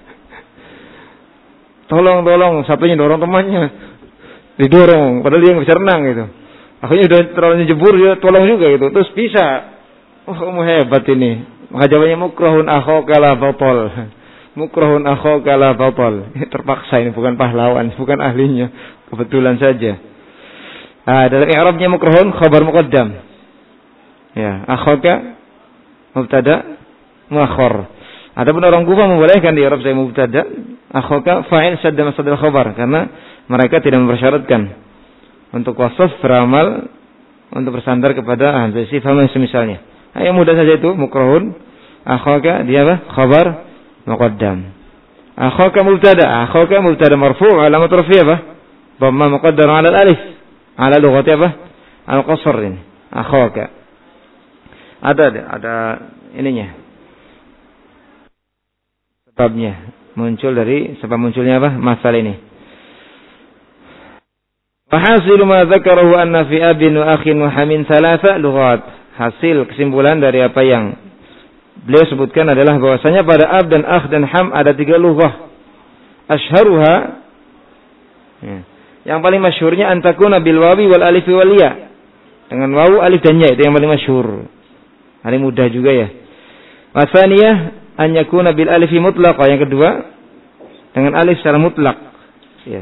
tolong, satunya dorong temannya, didorong, padahal dia nggak bisa renang gitu. Akhirnya udah terlalu jebur, dia tolong juga gitu. Terus bisa. Oh, kamu hebat ini. Maka jawabannya mukrahun akhaka la batal. Mukrahun akhaka la batal. Terpaksa ini, bukan pahlawan, bukan ahlinya. Kebetulan saja. Dalam i'rabnya mukrahun khabar muqaddam. Ya, akhaka mubtada muakhar. Adapun orang Kufah membolehkan di i'rab saya mubtada, akhaka fa'il sadda masdar khabar, karena mereka tidak mempersyaratkan untuk wasaf beramal untuk bersandar kepada hamzah istifham yang semisalnya. Yang mudah saja itu mukrahun akhaka dia apa? Khabar muqaddam. Akhaka mubtada marfu' alamat raf'i apa? Dhamma muqaddar 'ala al-alif. 'Ala lughati apa? Al-qasr ini. Akhaka. Ada ininya. Sebabnya muncul dari sebab munculnya apa? Masalah ini. Fahasilu ma dzakarahu anna fi abin wa akhin wa hamin thalatha lughat. Hasil kesimpulan dari apa yang beliau sebutkan adalah bahwasanya pada ab dan akh dan ham ada 3 lughah. Ashharuha, yang paling masyhurnya antakuna bil wawi wal alif wal ya. Dengan wawu, alif dan ya, itu yang paling masyhur. Paling mudah juga ya. Wasaniyah an yakuna bil alifi mutlaqah, yang kedua dengan alif secara mutlak. Ya.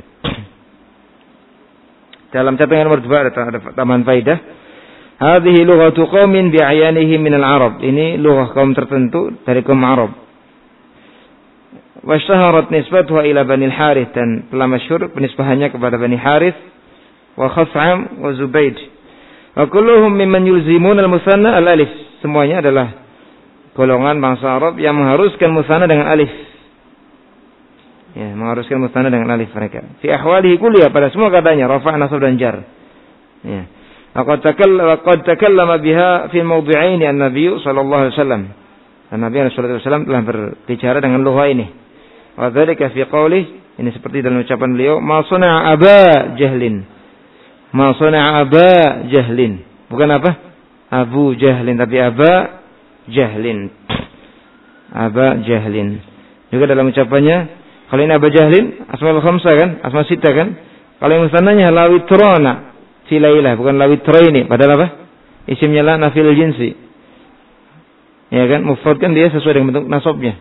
Dalam catatan nomor 2 ada tambahan faidah. Hadhihi lughatu qaumin bi'ayanihim minal Arab. Ini lughah kaum tertentu dari kaum Arab. Wasyaharat nisbatuha ila Bani al-Harith, dan telah masyhur penisbahannya kepada Bani Harith wa Khaf'am wa Zubaid. Wa kulluhum mimman yulzimun al-musanna al-alif. Semuanya adalah golongan bangsa Arab yang mengharuskan musanna dengan alif. Ya, mengharuskan musanna dengan alif mereka. Fi ahwalihi kulliyah, pada semua katanya rafa', nasab dan jar. Ya. Laqad takallama biha fi mawdi'ain an-nabiy sallallahu alaihi wasallam. Nabi sallallahu alaihi wasallam telah berbicara dengan lughah ini. Wa dzalika fi qoulih, ini seperti dalam ucapan beliau, ma sana'a aba jahlin. Ma sana'a aba jahlin. Bukan apa? Abu Jahlin, tapi aba jahlin. Aba jahlin. Juga dalam ucapannya, kalau ini aba jahlin, asmaul khamsah kan? Asma sita kan? Kalau yang musannanya lawitrona fi lailah, bukan lawitraini, padahal apa? Isimnya la nafil jinsi. Ya kan? Mufrad kan dia sesuai dengan bentuk nasabnya.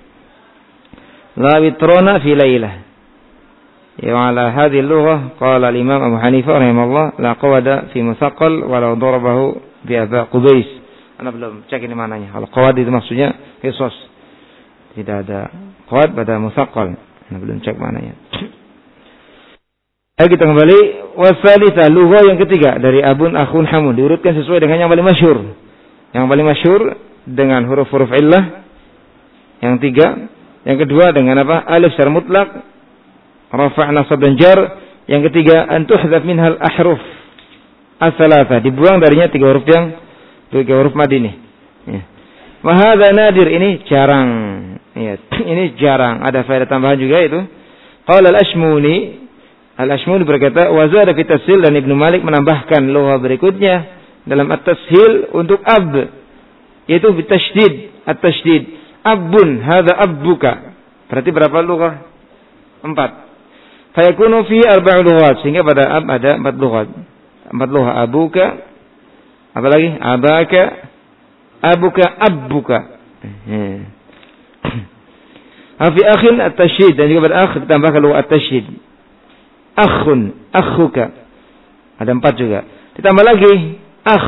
Lawitrona fi lailah. Ya, ala hadhihi al-lughah qala al-Imam Abu Hanifah rahimahullah la qawada fi musaqqal walau darabahu bi Aba Qubais. Ana belum cek ini mananya. Kalau qawad itu maksudnya qisas. Tidak ada qawad pada musaqqal. Ana belum cek mananya. Ayo kita kembali. Wasalitsah, lughah yang ketiga dari abun, akhun, hamun, diurutkan sesuai dengan yang paling masyhur. Yang paling masyhur dengan huruf-huruf illah. Yang 3, yang kedua dengan apa? Alif secara mutlak, rafa', nasab dan jar. Yang ketiga an tuhdhaf minhal ahruf as-salatsa, dibuang darinya 3 huruf yang 3 huruf mad ini. Ya. Wa hadza nadir, ini jarang. Ya, ini jarang. Ada faedah tambahan juga itu. Qala Al-Ashmuni berkata, wa zada fi tashil, dan Ibnu Malik menambahkan lughah berikutnya dalam at-tashil untuk ab, yaitu bitasydid, at-tasydid. Abun, hadza abbuka. Berarti berapa lughah? 4. Fayakunu fi 4 lughat, sehingga pada ab ada 4 lughat. 4 lughah, abuka, apa lagi? Abaka, abuka, abbuka. Fi akhin at-tasydid, dan juga pada akh ditambahkan lughah at-tasydid. Akhun, akhuka. Ada 4 juga. Ditambah lagi akh.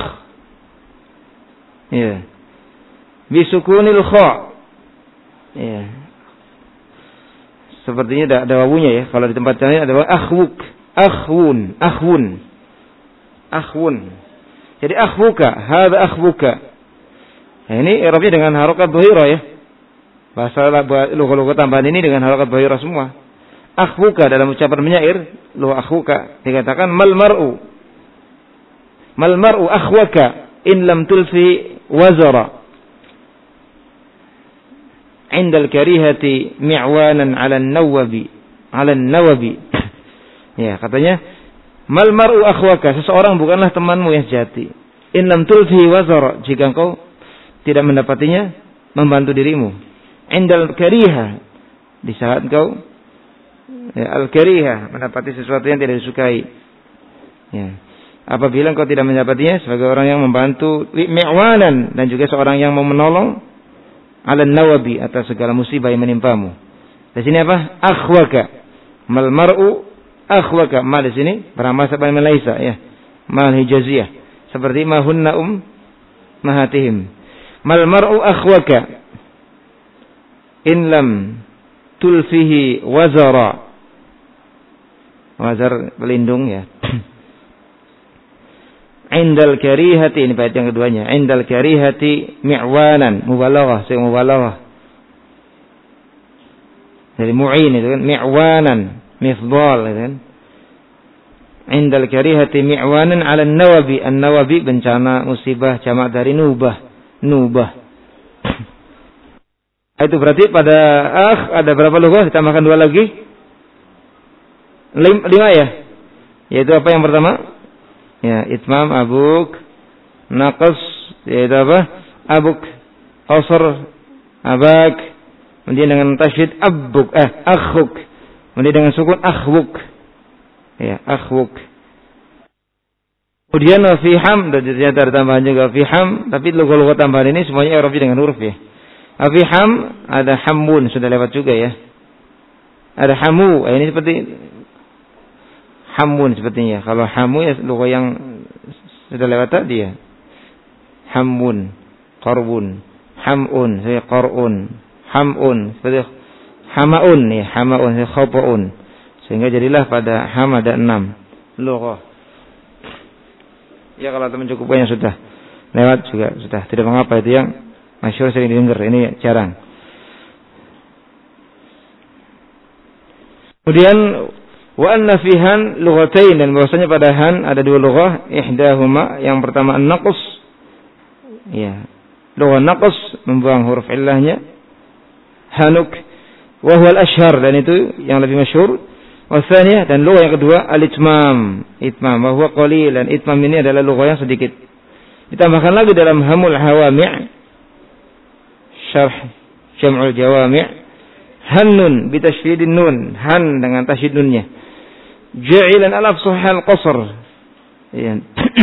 Ya. Bisukunil kha. Ya. Sepertinya ada wawunya ya. Kalau di tempat lain ada akhwuk, akhwun, akhwun. Akhwun. Jadi akhwuka, hadza akhwuka. Nah, ini i'rabnya dengan harakat dhahirah ya. Bahasa lughah-lughah tambahan ini dengan harakat dhahirah semua. Akhwuka dalam ucapan penyair, lu akhwuka dikatakan mal mar'u akhwaka in lam tulfi wazara indal karihati mi'wanan 'ala an-nawabi. Ya, katanya mal mar'u akhwaka, seseorang bukanlah temanmu yang sejati. In lam tulfi wazara, jika engkau tidak mendapatinya membantu dirimu. Indal kariha, di saat engkau al-kariha, mendapati sesuatu yang tidak disukai. Ya. Apabila engkau tidak mendapatinya sebagai orang yang membantu, mi'wanan, dan juga seorang yang mau menolong, 'ala nawabi, atas segala musibah yang menimpamu. Di sini apa? Akhwaka. Mal mar'u akhwaka. Ma di sini beramal sama laisa ya. Mal hijaziyah. Seperti ma hunna mahatihim. Mal mar'u akhwaka. In lam tulfihi wazara. Wazar pelindung ya. Indal karihati, ini bait yang keduanya. Indal karihati mi'wanan, mubalaghah, saya mubalaghah. Dari mu'in itu kan, mi'wanan, mifdal itu kan. Indal karihati mi'wanan 'ala an-nawabi. An-nawabi bencana, musibah, jamak dari nubah. Itu berarti pada ada berapa lughah? Ditambahkan 2 lagi. 5 ya. Yaitu apa yang pertama? Ya, itmam, abuk, naqas, yaitu apa? Abuk, qasr, abak. Kemudian dengan tasydid abbuk, akhuk. Kemudian dengan sukun akhwuk. Ya, akhwuk. Kemudian fi ham, dan ternyata ada tambahan juga fi ham, tapi logo-logo tambahan ini semuanya i'rab dengan huruf ya. Fi ham ada hamun, sudah lewat juga ya. Ada hamu, ini seperti hamun sepertinya. Kalau hamu ya logo yang sudah lewat tadi ya. Hamun, qarbun, hamun, saya qarun, hamun, seperti hamaun ya, hamaun, saya khabaun. Sehingga jadilah pada ham ada 6 logo. Ya kalau teman cukup banyak sudah lewat juga sudah. Tidak mengapa, itu yang masyhur sering didengar, ini jarang. Kemudian wa anna fihan lughatain, dan bahwasanya pada han ada 2 lughah, ihdahuma yang pertama an-naqs. Ya. Lughah naqs membuang huruf illahnya. Hanuk wa huwa al-ashhar, dan itu yang lebih masyhur. Wa tsaniyah, dan lughah yang kedua al-itmam. Itmam wa huwa qalil, dan itmam ini adalah lughah yang sedikit. Ditambahkan lagi dalam hamul hawami' syarh jam'ul jawami', hannun bi tasydidin nun, han dengan tasydid nunnya. Ja'ilan al-afsah al-qasr. Ya.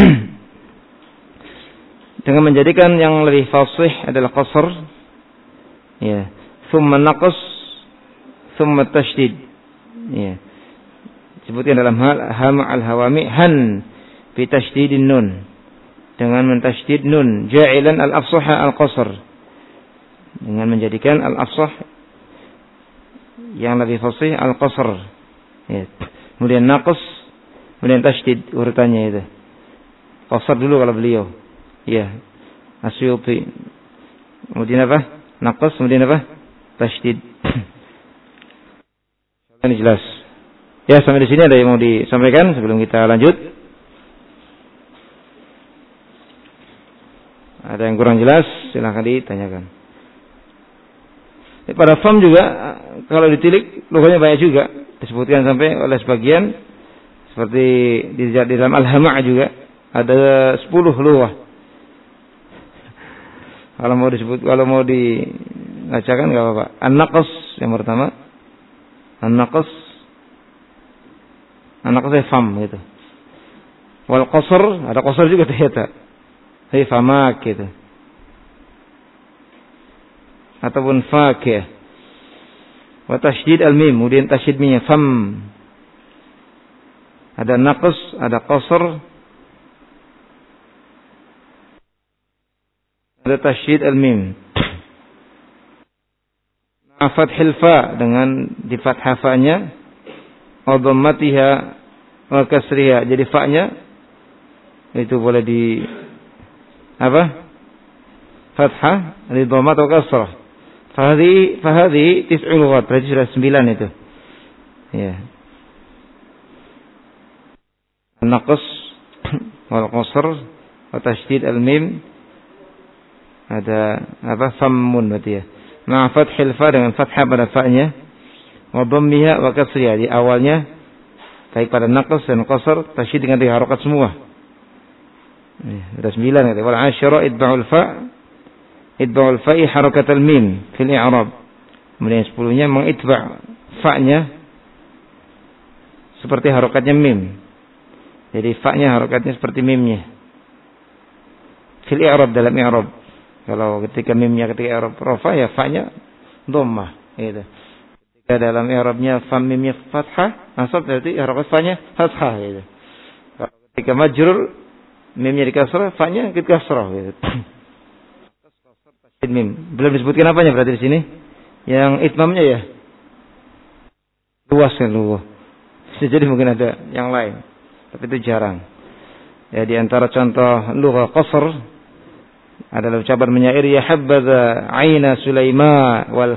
Dengan menjadikan yang lebih fasih adalah qasr. Ya. Thumma naqas, thumma tasydid. Ya. Disebutkan dalam ham al-hawami han bi tasydidin nun, dengan mentasydid nun. Ja'ilan al-afsah al-qasr, dengan menjadikan al-afsah yang lebih fasih al-qasr. Ya. Kemudian naqas, kemudian tasydid urutannya itu. Qasr dulu kalau beliau. Ya. Asyuti. Kemudian apa? Naqas, kemudian apa? Tasydid. Ini jelas. Ya, sampai di sini ada yang mau disampaikan sebelum kita lanjut? Ada yang kurang jelas? Silakan ditanyakan. Pada fam juga kalau ditilik logonya banyak juga, disebutkan sampai oleh sebagian, seperti di dalam al-hama' juga ada 10 lughah. Kalau mau dibacakan enggak apa-apa. An-naqas yang pertama. An-naqas fam gitu. Wal qasr, ada qasr juga ternyata. Famak gitu. Ataupun fakih. Wa tasydid al-mim, kemudian tasydid mimnya fam. Ada naqas, ada qasr, ada tasydid al-mim. Fathil fa, dengan di fathah fa-nya, wa dhammatiha wa kasriha. Jadi fa-nya itu boleh di apa? Fathah, di dhammat atau kasrah. Fahadhi 9 lughat, berarti sudah 9 itu. Ya. Naqas wal qasr wa tasydid al-mim, ada apa? Fammun berarti ya. Ma'a fathil fa, dengan fathah pada fa-nya, wa dhammiha wa kasriha, di awalnya baik pada naqas dan qasr, tasydid dengan diharokat semua. Ya, ada 9 kata. Wal 'ashara idba'ul fa'i harakatul mim fil i'rab. Kemudian 10-nya mengitba' fa-nya seperti harokatnya mim. Jadi fa-nya harokatnya seperti mimnya. Fil i'rab, dalam i'rab. Kalau ketika mimnya ketika i'rab rafa ya fa-nya dhammah gitu. Ketika dalam i'rabnya fa mimnya fathah, nasab berarti i'rab fa-nya fathah gitu. Kalau ketika majrur mimnya di kasrah, fa-nya di kasrah gitu. Mim. Belum disebutkan apanya berarti di sini? Yang itmamnya ya. Luas kan luas. Jadi mungkin ada yang lain. Tapi itu jarang. Ya di antara contoh lugha qasr adalah ucapan menyair ya habbaza aina Sulaima wal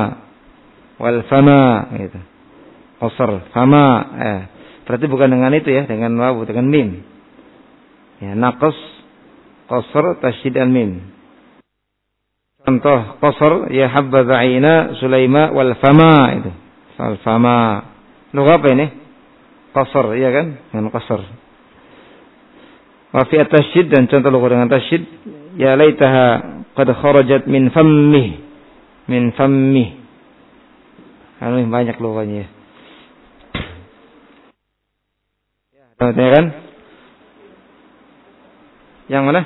fama gitu. Qasr fama berarti bukan dengan itu ya, dengan wawu, dengan mim. Ya naqas qasr tasydid al mim. Contoh qasr ya habbaza aina Sulaima wal fama itu. Al fama. Lugha apa ini? Qasr ya kan? Dengan qasr. Wa fi at-tasydid dan contoh lugha dengan tasydid ya laitaha qad kharajat min fammi. Anu banyak lughanya. Ya kan? Yang mana?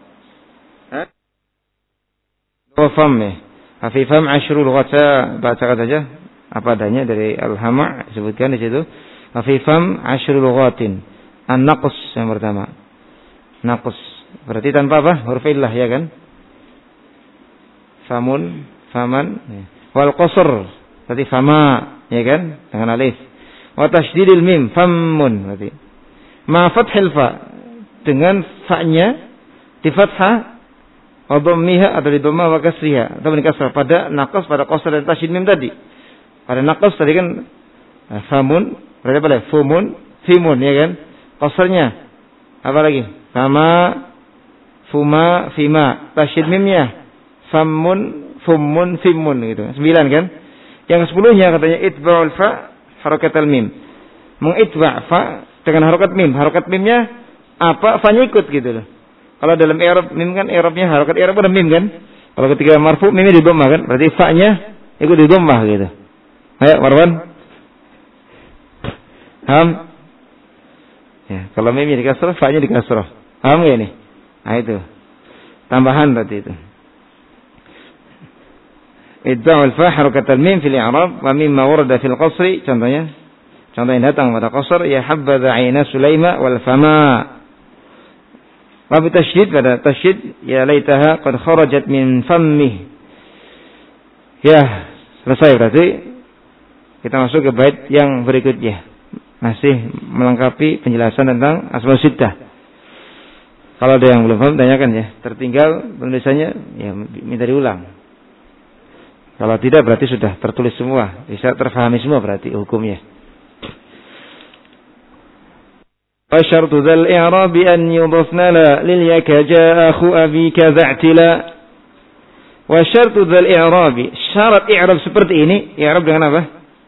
Fam ya. Fi fam asyrul ghata, bacakan saja apa adanya dari Al-Hama' disebutkan di situ. Fi fam asyrul ghatin. An-naqs yang pertama. Naqs berarti tanpa apa? Huruf illah ya kan? Famun, faman, ya. Wal qasr berarti fama ya kan? Dengan alif. Wa tasydidil mim fammun berarti. Ma fathil fa dengan fa-nya di fathah wa dhammiha atau di dhamma wa kasriha atau di kasrah pada naqas, pada qasr dan tasydid mim tadi. Pada naqas tadi kan famun berarti apa lagi? Fimun ya kan? Qasrnya apa lagi? Fama, fuma, fima. Tasydid mimnya famun, fumun, fimun gitu. 9 kan? Yang 10-nya katanya itba'ul fa harakatul mim. Mengitba' fa dengan harakat mim. Harakat mimnya apa? Fa-nya ikut gitu loh. Kalau dalam i'rab mim kan i'rabnya harakat i'rab ada mim kan? Kalau ketika marfu mimnya di dhammah kan? Berarti fa-nya ikut di dhammah gitu. Ayo Marwan. Paham? Ya, kalau mimnya di kasrah, fa-nya di kasrah. Paham gak ini? Nah itu. Tambahan berarti itu. Idda'ul fa harakatul mim fil i'rab wa mimma warada fil qasri, contohnya. Contoh yang datang pada qasr ya habbaza aina Sulaima wal fama. Wa bi tasydid pada tasydid ya laitaha qad kharajat min fammi. Ya, selesai berarti. Kita masuk ke bait yang berikutnya. Masih melengkapi penjelasan tentang asma sittah. Kalau ada yang belum paham tanyakan ya. Tertinggal penulisannya ya minta diulang. Kalau tidak berarti sudah tertulis semua, bisa terfahami semua berarti hukumnya. Wa syartu dzal i'rab an yudhafna la lil yaka jaa akhu abika za'tila. Wa syartu dzal i'rab, syarat i'rab seperti ini, i'rab dengan apa?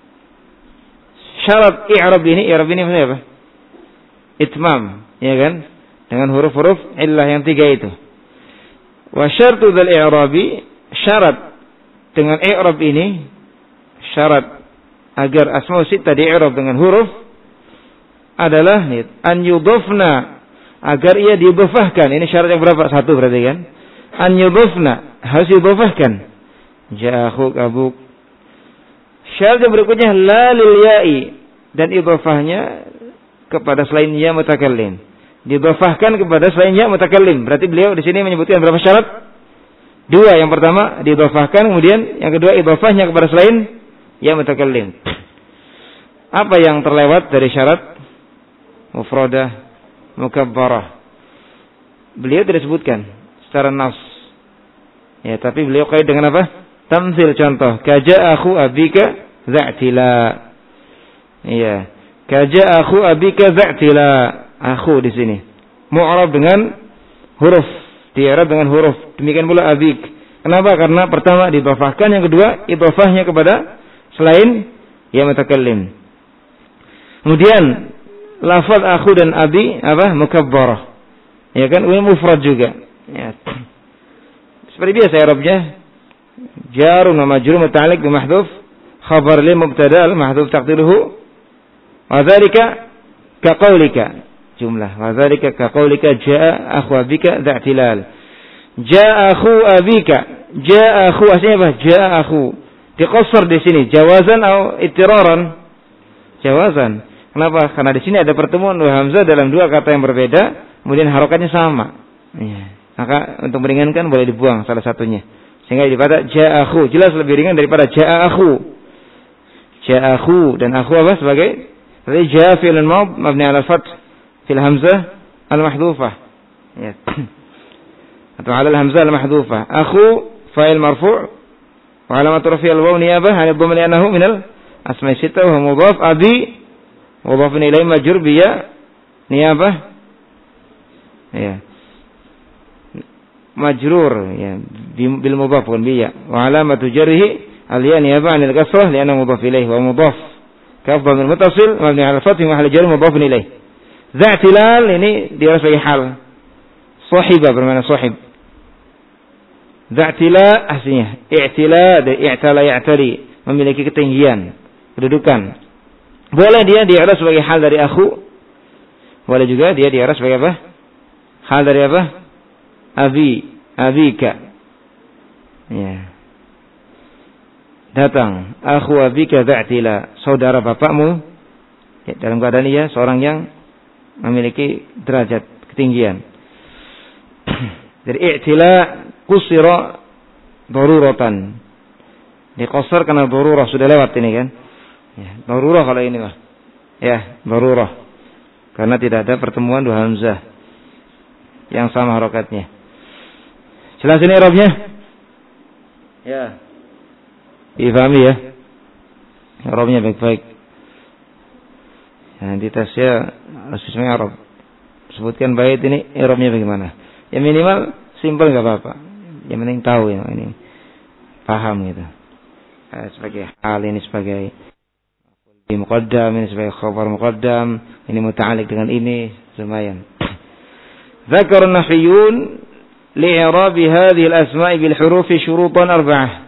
Syarat i'rab ini maksudnya apa? Itmam, ya kan? Dengan huruf-huruf illah yang 3 itu. Wa syartu dzal i'rabi, syarat dengan i'rab ini, syarat agar asma sittah di i'rab dengan huruf adalah an yudhafna, agar ia diidhafahkan. Ini syarat yang berapa? 1 berarti kan? An yudhafna, harus diidhafahkan. Ja'akhuk abuk. Syarat yang berikutnya la lil ya'i, dan idhafahnya kepada selain ya mutakallim. Didhafahkan kepada selain ya mutakallim. Berarti beliau di sini menyebutkan berapa syarat? 2. Yang pertama didhafahkan, kemudian yang kedua idhafahnya kepada selain ya mutakallim. Apa yang terlewat dari syarat? Mufradah, mukabbarah. Beliau tidak sebutkan secara nas. Ya, tapi beliau kait dengan apa? Tamtsil, contoh. Kaja akhu abika za'tila. Iya. Kaja akhu abika za'tila. Akhu di sini. Mu'rab dengan huruf. Di'rab dengan huruf. Demikian pula abik. Kenapa? Karena pertama didhafahkan, yang kedua idhafahnya kepada selain ya mutakallim. Kemudian lafaz akhu dan abi apa? Mukabbarah. Ya kan? Ini mufrad juga. Ya. Seperti biasa i'rabnya. Jarun wa majrur muta'alliq bi mahdhuf khabar li mubtada al mahdhuf taqdiruhu wa dzalika ka qaulika, jumlah wa dzalika ka qaulika jaa akhu abika dza'tilal. Ja'a akhu abika. Ja'a akhu aslinya apa? Ja'a akhu. Diqassar di sini jawazan atau ittiraran? Jawazan. Kenapa? Karena di sini ada pertemuan dua hamzah dalam dua kata yang berbeda, kemudian harokatnya sama. Ya. Maka untuk meringankan boleh dibuang salah satunya. Sehingga daripada ja'a akhu jelas lebih ringan daripada ja'a akhu. Ja'a akhu dan akhu apa sebagai? Berarti ja'a fi'lun madh mabni 'ala al-fath fil hamzah al-mahdhufah. Ya. Atau 'ala al-hamzah al-mahdhufah. Akhu fa'il marfu' wa 'alamat raf'i al-waw niyabah 'an ad-dhamma li'annahu min al-asma'i sittah wa mudhaf. Abi mudhaf ilayhi majrur bi ya niyabah. Ya. Majrur ya bil mudhaf bukan bi ya. Wa 'alamatu jarrihi al-ya niyabah 'anil kasrah li'annahu mudhaf ilayhi wa mudhaf. Kafdha min muttasil mabni 'ala al-fath wa mahall jar mudhaf ilayhi. Za'tilal ini dia sebagai hal. Sahiba bermakna sahib. Za'tila aslinya i'tila dari i'tala ya'tali, memiliki ketinggian, kedudukan. Boleh dia diarah sebagai hal dari akhu. Boleh juga dia diarah sebagai apa? Hal dari apa? Abika. Ya. Datang akhu abika za'tila, saudara bapakmu. Ya, dalam keadaan dia seorang yang memiliki derajat ketinggian. Jadi i'tila kusira daruratan. Diqasar karena darurah sudah lewat ini kan. Ya, darurah kalau ini lah. Ya, darurah. Karena tidak ada pertemuan dua hamzah yang sama harokatnya. Jelas ini i'rabnya? Ya. Difahami ya? I'rabnya baik-baik. Nanti tasnya asisnya Arab. Sebutkan bait ini i'rabnya bagaimana. Ya minimal simpel enggak apa-apa. Yang penting tahu ya ini. Paham gitu. Sebagai hal ini sebagai muqaddam, ini sebagai khabar muqaddam, ini muta'alliq dengan ini, lumayan. Dzakara an-nahwiyyun li'irab hadhihi al-asma' bil huruf syurutan arba'ah.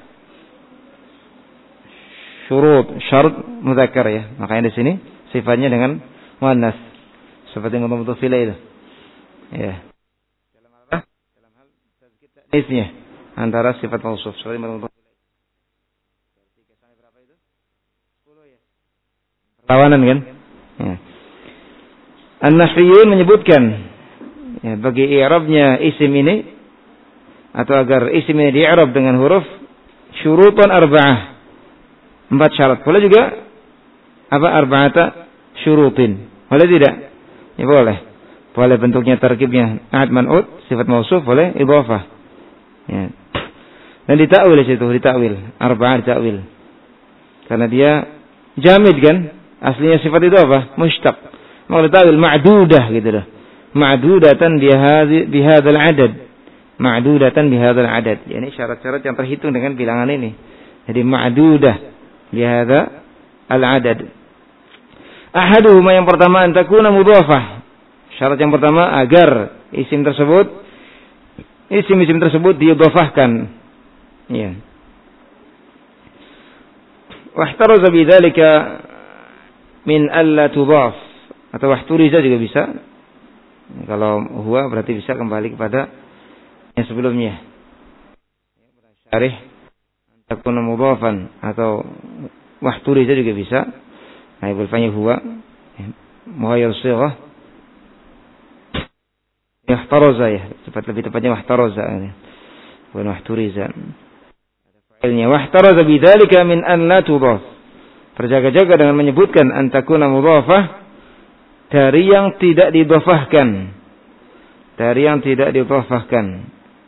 Syurut, syarat mudzakkar ya. Makanya di sini sifatnya dengan muannas. Seperti yang mudhaf ilaih itu. Ya. Dalam apa? Dalam hal tazkir ta'nisnya antara sifat mausuf seperti mudhaf ilaih. Berarti kesannya berapa itu? 10 ya. Perlawanan kan? Ya. An-Nahwiyyun menyebutkan ya, bagi i'rabnya isim ini atau agar isim ini di-i'rab dengan huruf syurutan arba'ah. 4 syarat. Boleh juga apa arba'ata syurutin. Boleh tidak? Ya boleh. Boleh bentuknya tarkibnya ahad man'ud, sifat mausuf, boleh idhafah. Ya. Dan ditakwil di situ, ditakwil. Arba'ah ditakwil. Karena dia jamid kan? Aslinya sifat itu apa? Mushtaq. Maka ditakwil ma'dudah gitu loh. Ma'dudatan bihadzal adad. Ma'dudatan bihadzal adad. Ya, ini syarat-syarat yang terhitung dengan bilangan ini. Jadi ma'dudah bihadza al-adad. Ahaduhuma yang pertama antakuna mudhafah. Syarat yang pertama agar isim tersebut diidhafahkan. Ya. Wahtaraza bidzalika min alla tudhaf atau wahturiza juga bisa. Kalau huwa berarti bisa kembali kepada yang sebelumnya. Syarih antakuna mudhafan atau wahturiza juga bisa. Naibul fa'il huwa mughayyir shighah yahtaraza ya, lebih tepatnya wahtaraza ya. Bukan wahturiza. Fa'ilnya wahtaraza bidzalika min an la tudhaf. Berjaga-jaga dengan menyebutkan antakuna mudhafah dari yang tidak didhafahkan. Dari yang tidak didhafahkan.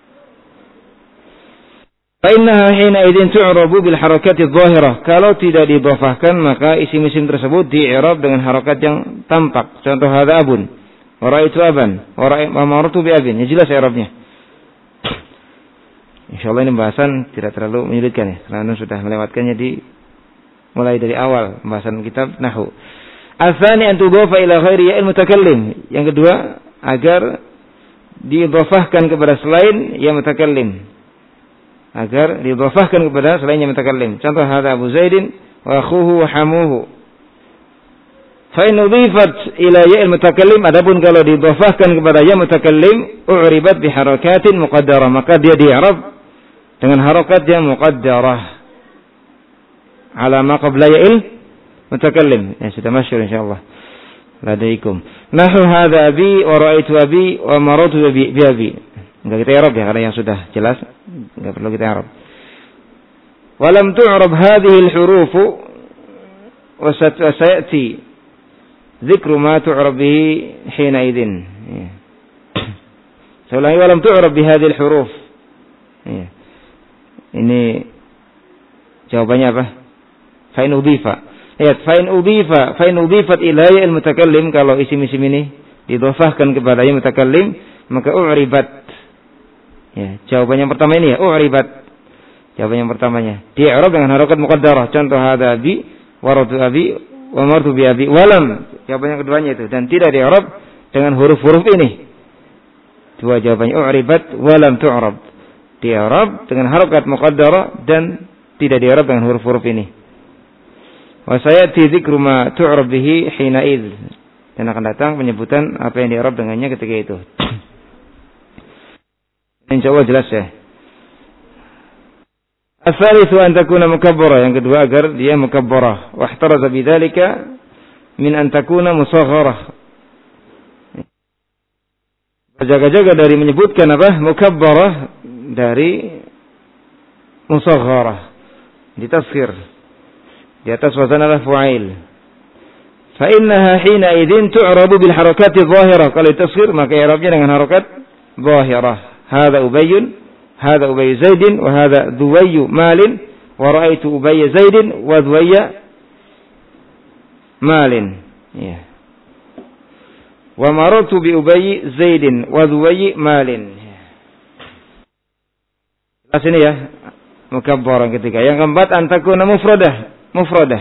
Fa'innaha hina idzin tu'rabu bil harakati adh-dhahirah. Kalau tidak didhafahkan maka isim-isim tersebut di'irab dengan harakat yang tampak. Contoh hadza abun, wa ra'aitu aban, wa marartu bi abin. Ya jelas i'rabnya. Insyaallah ini pembahasan tidak terlalu menyulitkan ya. Karena sudah melewatkannya mulai dari awal pembahasan kitab nahwu. Al-tsani an tudhafa ila ghairi ya'il mutakallim. Yang kedua, agar didhafahkan kepada selain ya mutakallim. Agar didhafahkan kepada selain yang mutakallim. Contoh hadza Abu Zaidin wa akhuhu wa hamuhu. Fa in udhifat ila ya'il mutakallim, adapun kalau didhafahkan kepada ya mutakallim, u'ribat bi harakatin muqaddarah, maka dia di'rab dengan harakat yang muqaddarah ala ma qabla ya'il mutakallim. Ya sudah masyhur insyaallah ladaikum. Nahu hadza abi wa ra'aitu abi wa marartu bi abi. Enggak kita i'rab ya, karena yang sudah jelas enggak perlu kita i'rab. Wa lam tu'rab hadhihi al-huruf wa sayati dzikru ma tu'rab bihi hina idzin. Selain wa lam tu'rab bi hadhihi al-huruf. Ini jawabannya apa? Fa in udhifa. Lihat, fa in udhifat ila ya'il mutakallim, kalau isim-isim ini didhafahkan kepada ya mutakallim, maka u'ribat. Ya, jawaban yang pertama ini ya, u'ribat. Jawaban yang pertamanya. Di'rab dengan harakat muqaddarah. Contoh hadza abi, waratu abi, wa martu bi abi. Walam. Jawaban yang keduanya itu, dan tidak di'rab dengan huruf-huruf ini. Dua jawabannya, u'ribat walam tu'rab. Di'rab dengan harakat muqaddarah dan tidak di'rab dengan huruf-huruf ini. Wa sayati dzikru ma tu'rab bihi hina idz. Dan akan datang penyebutan apa yang di'rab dengannya ketika itu. Insyaallah jelas ya. Al-thalithu an takuna mukabbara, yang kedua agar dia mukabbara. Wa ihtaraza bidzalika min an takuna musaghharah. Jaga-jaga dari menyebutkan apa? Mukabbara dari musaghharah. Ditafsir di atas wazan al-fu'ail. Fa innaha hina idzin tu'rabu bil harakati adh-dhahirah. Kalau ditafsir maka i'rabnya dengan harakat dhahirah. Hadza Ubayyun, hadza Ubay Zaidin, wa hadza Dhuwayyu Malin, wa ra'aitu Ubay Zaidin wa Dhuwayya Malin. Ya. Wa marartu bi Ubay Zaidin wa Dhuwayyi Malin. Jelas ini ya, mukabbar yang ketiga. Yang keempat, antakuna mufradah.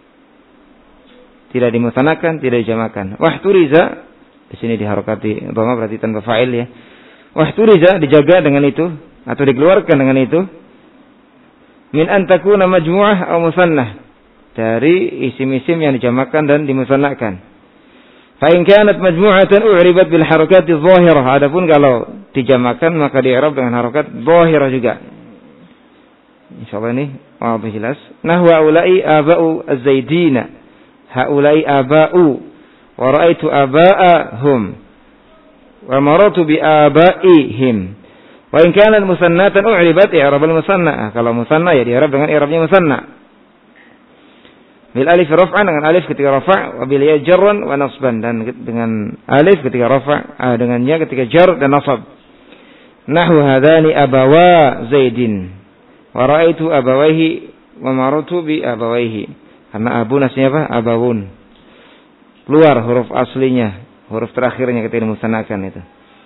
Tidak dimusanakan, tidak dijamakan. Wahturiza, di sini diharokati dhamma berarti tanpa fa'il ya. Wahturiza, dijaga dengan itu atau dikeluarkan dengan itu. Min antakuna majmu'ah atau musannah, dari isim-isim yang dijamakan dan dimusannahkan. Fa in kanat majmu'atan u'ribat bil harakati adh-dhahirah. Adapun kalau dijamakan maka di'rab dengan harakat dhahirah juga. Insyaallah ini lebih jelas. Nahwa haula'i aba'u az-zaidina. Haula'i aba'u wa ra'aitu aba'ahum wa marartu bi abaihim. Wa in kanat musannatan u'ribat i'rab al-musanna. Kalau musanna ya di'rab dengan i'rabnya musanna. Bil alif raf'an, dengan alif ketika rafa', wa bil ya jarran wa nasban, dan dengan alif ketika rafa', dengan ya ketika jar dan nasab. Nahwu hadani abawa Zaidin wa ra'aitu abawaihi wa marartu bi abawaihi. Karena abu nasnya apa? Abawun. Keluar huruf aslinya, huruf terakhirnya ketika dimusannahkan itu.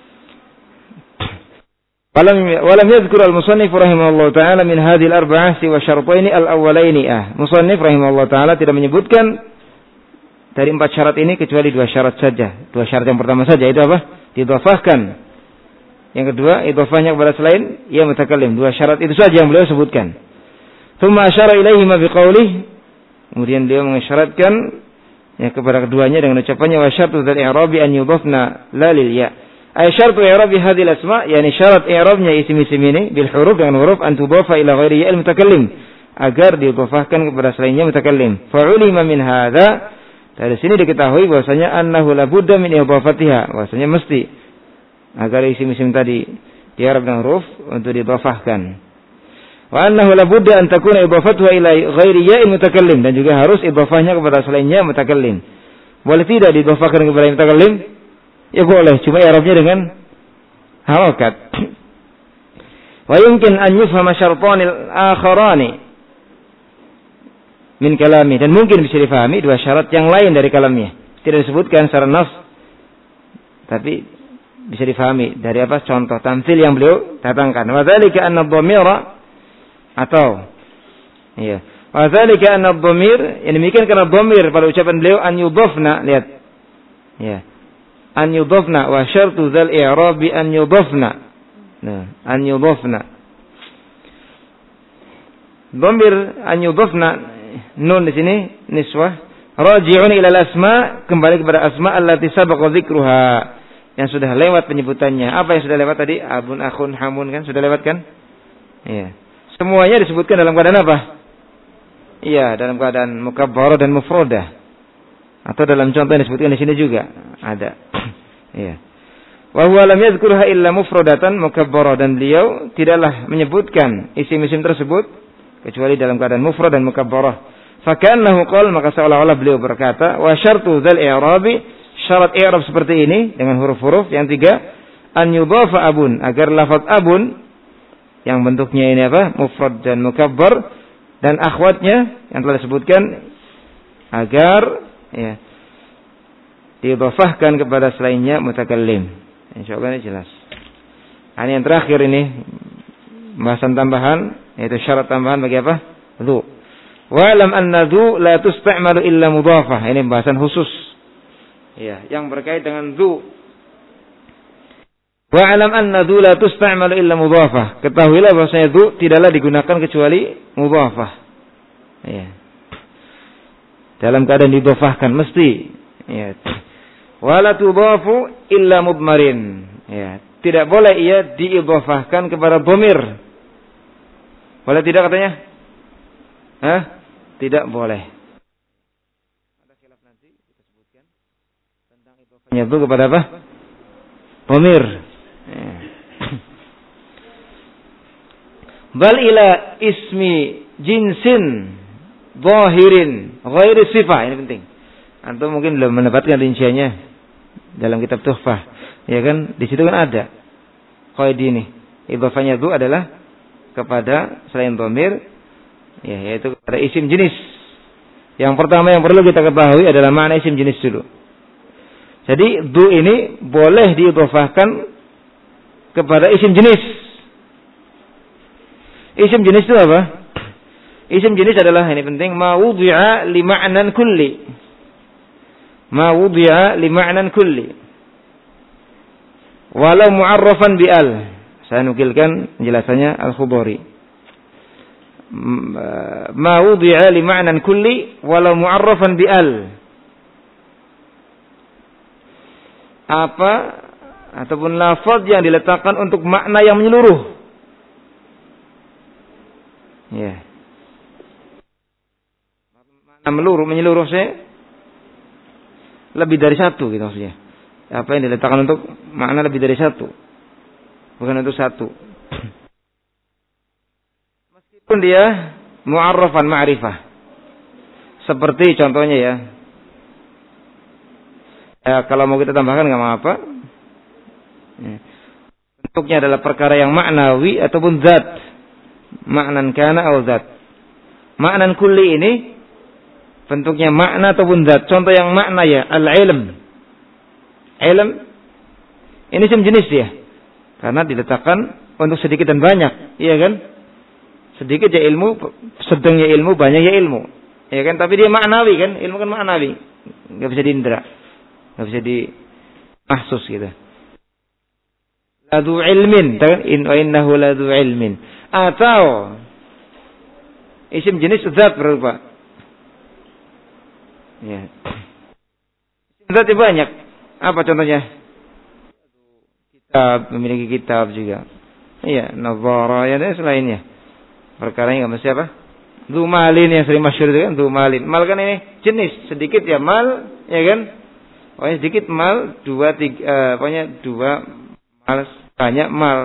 Walam yadhkur al-musannif rahimahullah ta'ala min hadhil arba'ah siwa syartaini al-awwalaini. Musannif rahimahullah ta'ala tidak menyebutkan dari 4 syarat ini kecuali 2 syarat saja. 2 syarat yang pertama saja itu apa? Didhafahkan. Yang kedua, idhafahnya kepada selain ya mutakallim. 2 syarat itu saja yang beliau sebutkan. Tsumma asyara ilaihi ma biqaulih. Kemudian beliau mengisyaratkan ya kepada keduanya dengan ucapannya wa syartu dzal i'rabi an yudhafna la lil ya. Ay syartu i'rabi hadhil asma, yani syarat i'rabnya isim-isim ini bil huruf, dengan huruf an tudhafa ila ghairi ya al mutakallim, agar didhafahkan kepada selainnya mutakallim. Fa ulima min hadza, dari sini diketahui bahwasanya annahu la budda min idhafatiha, bahwasanya mesti agar isim-isim tadi i'rab dengan huruf untuk didhafahkan. Wa annahu la budda an takuna idhafatuha ila ghairi ya al mutakallim, dan juga harus idhafahnya kepada selainnya mutakallim. Boleh tidak didhafahkan kepada mutakallim? Ya boleh, cuma i'rabnya dengan harakat. Wa yumkin an yufhama syartan al-akharani min kalami, dan mungkin bisa difahami 2 syarat yang lain dari kalamnya. Tidak disebutkan secara nas, tapi bisa difahami dari apa? Contoh tamtsil yang beliau datangkan. Wa dzalika anna ad-dhamira, atau iya, wa dzalika anna ad-dhamir, yang demikian karena dhamir pada ucapan beliau an yudhafna, lihat. Ya. An yudhafna, wa syartu dzal i'rab bi an yudhafna. Nah, an yudhafna. Dhamir an yudhafna, nun di sini niswah, Raji'un ila al-asma, kembali kepada asma allati sabaqa dzikruha, yang sudah lewat penyebutannya. Apa yang sudah lewat tadi? Abun, akhun, hamun kan sudah lewat kan? Iya. Semuanya disebutkan dalam keadaan apa? Iya, dalam keadaan mukabbarah dan mufradah. Atau dalam contoh yang disebutkan di sini juga ada. Iya. Wa huwa lam yadhkurha illa mufradatan mukabbarah, dan beliau tidaklah menyebutkan isim-isim tersebut kecuali dalam keadaan mufrad dan mukabbarah. Fakannahu qala, maka seolah-olah beliau berkata, wa syartu dzal i'rabi, syarat i'rab seperti ini dengan huruf-huruf yang 3, an yudhafa abun, agar lafaz abun yang bentuknya ini apa? Mufrad dan mukabbar, dan akhwatnya yang telah disebutkan agar ya diidhafahkan kepada selainnya mutakallim. Insyaallah ini jelas. Ini yang terakhir ini bahasan tambahan, yaitu syarat tambahan bagi apa? Dzu. Wa'lam anna dzu la tusta'malu illa mudhafah. Ini bahasan khusus. Ya, yang berkait dengan dzu. Wa'lam anna dzu la tusta'malu illa mudhafah. Ketahuilah bahwasanya dzu tidaklah digunakan kecuali mudhafah. Ya. Dalam keadaan didhafahkan mesti. Ya. Wala tudhafu illa mudmarin. Ya, tidak boleh ia diidhafahkan kepada dhamir. Boleh tidak katanya? Hah? Tidak boleh. Ada khilaf nanti kita sebutkan tentang idhafahnya itu kepada apa? Dhamir. Ya. Bal ila ismi jinsin zahirin ghairi sifah. Ini penting. Antum mungkin belum mendapatkan rinciannya dalam kitab Tuhfah. Ya kan? Di situ kan ada qaid ini. Idhafahnya itu adalah kepada selain dhamir, ya, yaitu kepada isim jenis. Yang pertama yang perlu kita ketahui adalah makna isim jenis dulu. Jadi du ini boleh diidhafahkan kepada isim jenis. Isim jenis itu apa? Isim jenis adalah, ini penting, ma wudi'a li ma'nan kulli. Ma wudi'a li ma'nan kulli. Walau mu'arrafan bi al. Saya nukilkan penjelasannya Al-Khudhari. Ma wudi'a li ma'nan kulli walau mu'arrafan bi al. Apa ataupun lafaz yang diletakkan untuk makna yang menyeluruh. Ya. Makna menyeluruh saya lebih dari satu gitu maksudnya. Apa yang diletakkan untuk makna lebih dari satu. Bukan untuk satu. Meskipun dia mu'arrafan ma'rifah. Seperti contohnya ya. Kalau mau kita tambahkan enggak apa-apa. Ya. Bentuknya adalah perkara yang maknawi ataupun zat. Maknan kana atau zat. Maknan kulli ini bentuknya makna ataupun zat. Contoh yang makna ya, al-ilm. Ilm ini isim jenis dia. Karena diletakkan untuk sedikit dan banyak, iya kan? Sedikit ya ilmu, sedang ya ilmu, banyak ya ilmu. Iya kan? Tapi dia maknawi kan? Ilmu kan maknawi. Enggak bisa diindra. Enggak bisa dimahsus gitu. Ladu ilmin, kan? Innahu ladu ilmin. Atau isim jenis zat berupa. Ya. Zatnya banyak. Apa contohnya? Kitab, memiliki kitab juga. Iya, nazara ya dan selainnya. Perkara yang enggak mesti apa? Dzu malin yang sering masyhur itu kan, dzu malin. Mal kan ini jenis, sedikit ya mal, ya kan? Pokoknya sedikit mal, 2 3 pokoknya 2 mal, banyak mal.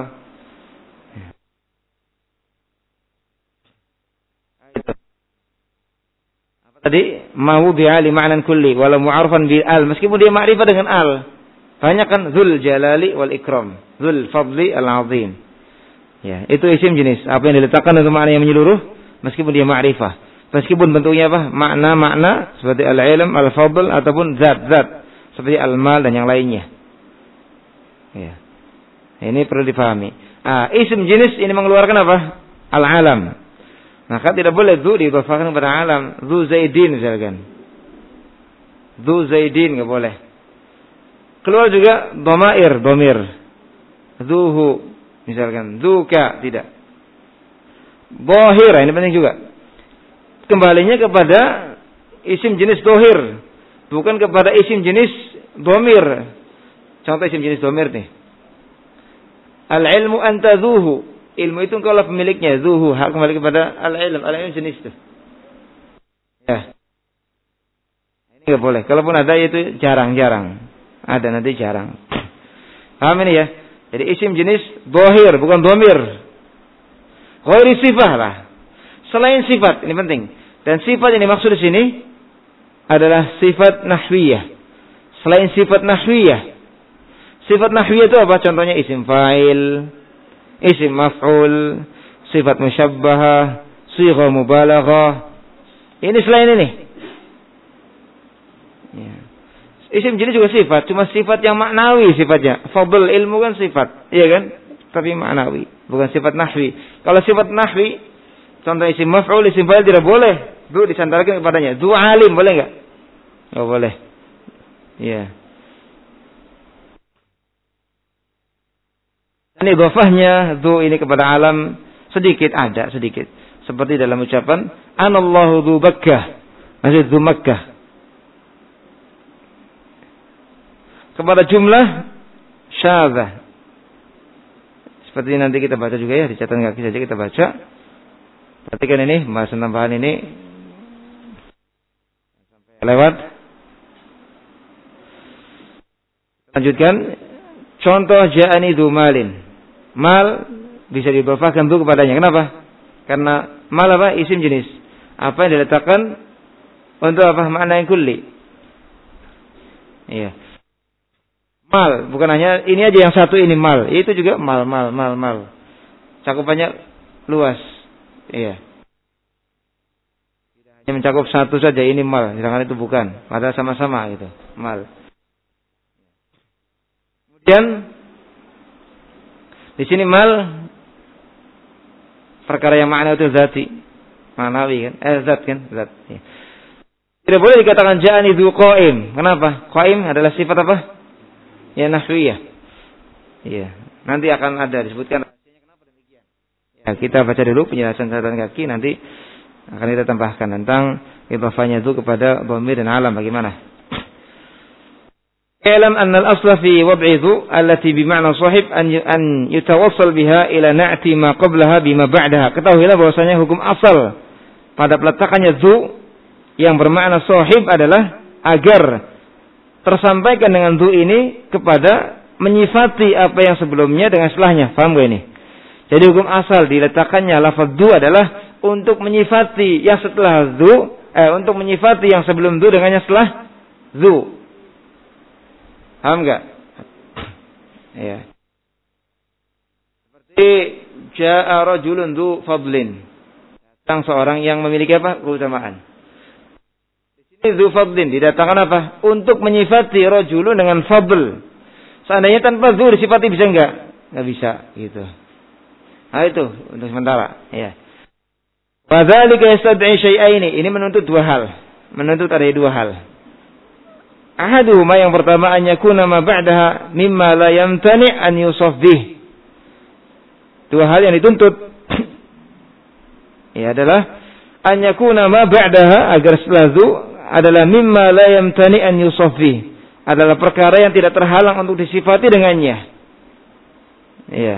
Tadi mau bi'ali ma'nan kulli walau mu'arfan bil al, meskipun dia ma'rifah dengan al. Banyak kan dzul jalali wal ikram, dzul fadli al azim. Ya, itu isim jenis. Apa yang diletakkan untuk makna yang menyeluruh meskipun dia ma'rifah. Meskipun bentuknya apa? Makna-makna seperti al-ilm, al-fadl ataupun zat-zat seperti al-mal dan yang lainnya. Ya. Ini perlu difahami. Isim jenis ini mengeluarkan apa? Al-alam. Maka tidak boleh dzu diidhafahkan kepada alam. Dzu Zaidin misalkan. Dzu Zaidin enggak boleh. Keluar juga dhamair, dhamir. Dzuhu misalkan, dzuka tidak. Dhahir, ini penting juga. Kembalinya kepada isim jenis dohir, bukan kepada isim jenis domir. Contoh isim jenis domir nih. Al-ilmu anta zuhu. Ilmu itu engkau lah pemiliknya. Zuhu. Hak kembali kepada al-ilm. Al-ilm jenis itu. Ya. Ini enggak boleh. Kalaupun ada itu jarang-jarang. Ada nanti jarang. Paham ini ya? Jadi isim jenis dohir, bukan domir. Ghairi sifah lah. Selain sifat, ini penting. Dan sifat yang dimaksud di sini adalah sifat nahwiyah. Selain sifat nahwiyah. Sifat nahwiyah itu apa? Contohnya isim fa'il, isim maf'ul, sifat musyabbahah, sighah mubalaghah. Ini selain ini. Ya. Isim jenis juga sifat, cuma sifat yang maknawi sifatnya. Fadl ilmu kan sifat, iya kan? Tapi maknawi, bukan sifat nahwi. Kalau sifat nahwi, contoh isim maf'ul, isim fa'il tidak boleh. Du disandarkan kepadanya. Du alim boleh enggak? Enggak boleh. Iya. Ini dhafahnya du ini kepada alam sedikit ada sedikit. Seperti dalam ucapan anallahu dzu Makkah. Maksud dzu Makkah. Kepada jumlah syadzah. Seperti nanti kita baca juga ya, di catatan kaki saja kita baca. Perhatikan ini, bahasan tambahan ini sampai lewat. Lanjutkan. Contoh ja'ani dzu malin. Mal bisa didhafahkan dzu kepadanya. Kenapa? Karena mal apa? Isim jenis. Apa yang diletakkan untuk apa? Makna yang kulli. Iya. Mal, bukan hanya ini aja yang satu ini mal. Itu juga mal. Cakupannya luas. Iya. Tidak hanya mencakup satu saja ini mal, sedangkan itu bukan. Padahal sama-sama gitu, mal. Kemudian di sini mal perkara yang makna itu zati, maknawi kan? Zat kan? Zat. Ya. Tidak boleh dikatakan ja'ani dzu qaim. Kenapa? Qaim adalah sifat apa? Ya nahwiyah. Iya. Nanti akan ada disebutkan rahasianya kenapa demikian. Ya, kita baca dulu penjelasan catatan kaki, nanti akan kita tambahkan tentang idhafahnya itu kepada dhamir dan alam bagaimana. I'lam anna al-asla fi wad'i dhu allati bi ma'na sahib an yutawassal biha ila na'ti ma qablaha bima ba'daha. Ketahuilah bahwasanya hukum asal pada peletakannya dhu yang bermakna sahib adalah agar tersampaikan dengan dhu ini kepada menyifati apa yang sebelumnya dengan setelahnya. Paham gak ini? Jadi hukum asal diletakkannya lafaz dhu adalah untuk menyifati yang setelah dhu, untuk menyifati yang sebelum dhu dengannya setelah dhu. Paham enggak? Ya. Seperti jaa rajulun dzu fadlin. Datang seorang yang memiliki apa? Keutamaan. Di sini dzu fadlin didatangkan apa? Untuk menyifati rajulun dengan fadl. Seandainya tanpa dzu disifati bisa enggak? Enggak bisa, gitu. Nah itu untuk sementara, ya. Wa dzalika yastad'i syai'aini. Ini menuntut dua hal. Menuntut ada dua hal. Ahaduhuma yang pertama an yakuna ma ba'daha mimma la yamtani an yusaf bih. Dua hal yang dituntut ya adalah an yakuna ma ba'daha agar setelah zu adalah mimma la yamtani an yusaf bih. Adalah perkara yang tidak terhalang untuk disifati dengannya. Iya.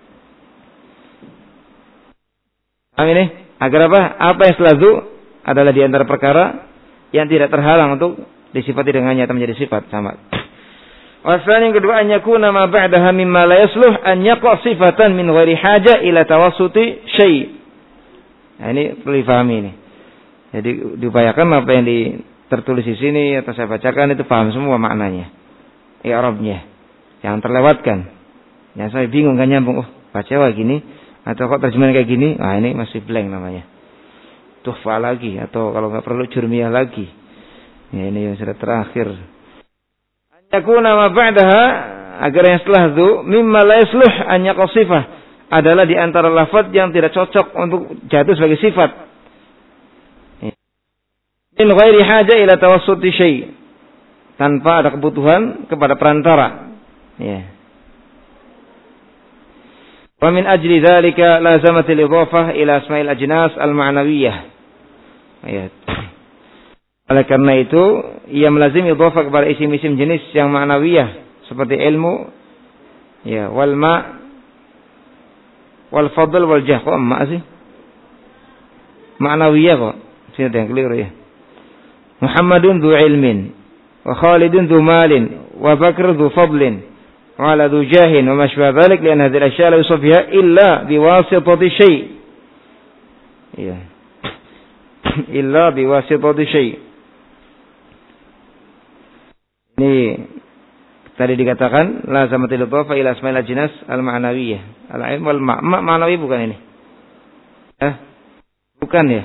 Paham ini? Agar apa? Apa yang setelah zu adalah di antara perkara yang tidak terhalang untuk disifati dengannya atau menjadi sifat sama. Wasan yang kedua an yakuna ma ba'daha mimma la yasluh an yaqa sifatan min ghairi haja ila tawassuti syai'. Nah, ini perlu dipahami ini. Jadi diupayakan apa yang tertulis di sini atau saya bacakan itu paham semua maknanya. I'rabnya. Jangan terlewatkan. Yang saya bingung kan nyambung, baca kayak gini atau kok terjemahan kayak gini? Nah, ini masih blank namanya. Tuhfa lagi atau kalau enggak perlu jurmiyah lagi. Ya, ini yang sudah terakhir. Yakuna ma ba'daha agar yang setelah itu mimma la yasluh an yaqsifah adalah di antara lafaz yang tidak cocok untuk jatuh sebagai sifat. Min ghairi haja ila tawassuti syai'. Tanpa ada kebutuhan kepada perantara. Ya. Wa min ajli dzalika lazamat al-idhafah ila asma'il ajnas al-ma'nawiyyah. Ya. Oleh karena itu, ia melazimi idhofah kepada isim-isim jenis yang ma'nawiyah seperti ilmu, ya, wal ma, wal fadl wal jah. Kok ma sih? Ma'nawiyah kok. Sini ada yang keliru ya. Muhammadun dzu ilmin, wa Khalidun dzu malin, wa Bakr dzu fadlin, wa ala dzu jahin, wa mashba dzalik, lian hadhihi al-ashya' la yusaf fiha illa biwasitati syai'. Ya. Illa biwasitati syai'. Ini tadi dikatakan lazamatil idhofah ila asma'il ajnas al-ma'nawiyah. Al-ilm wal ma'nawi bukan ini? Bukan ya?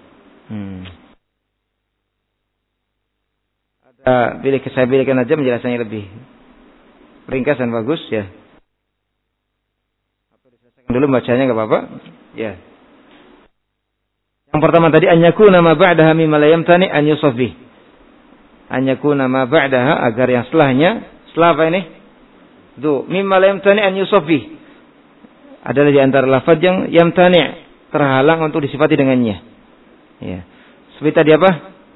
Saya pilihkan aja menjelaskannya lebih ringkas dan bagus ya. Atau diselesaikan dulu bacanya enggak apa-apa? Ya. Yang pertama tadi an yakuna ma ba'daha mimma la yamtani an yusaf bih. An yakuna ma ba'daha, agar yang setelahnya, setelah apa ini? Dzu mimma la yamtani an yusaf bih. Adalah di antara lafaz yang yamtani, terhalang untuk disifati dengannya. Ya. Seperti tadi apa?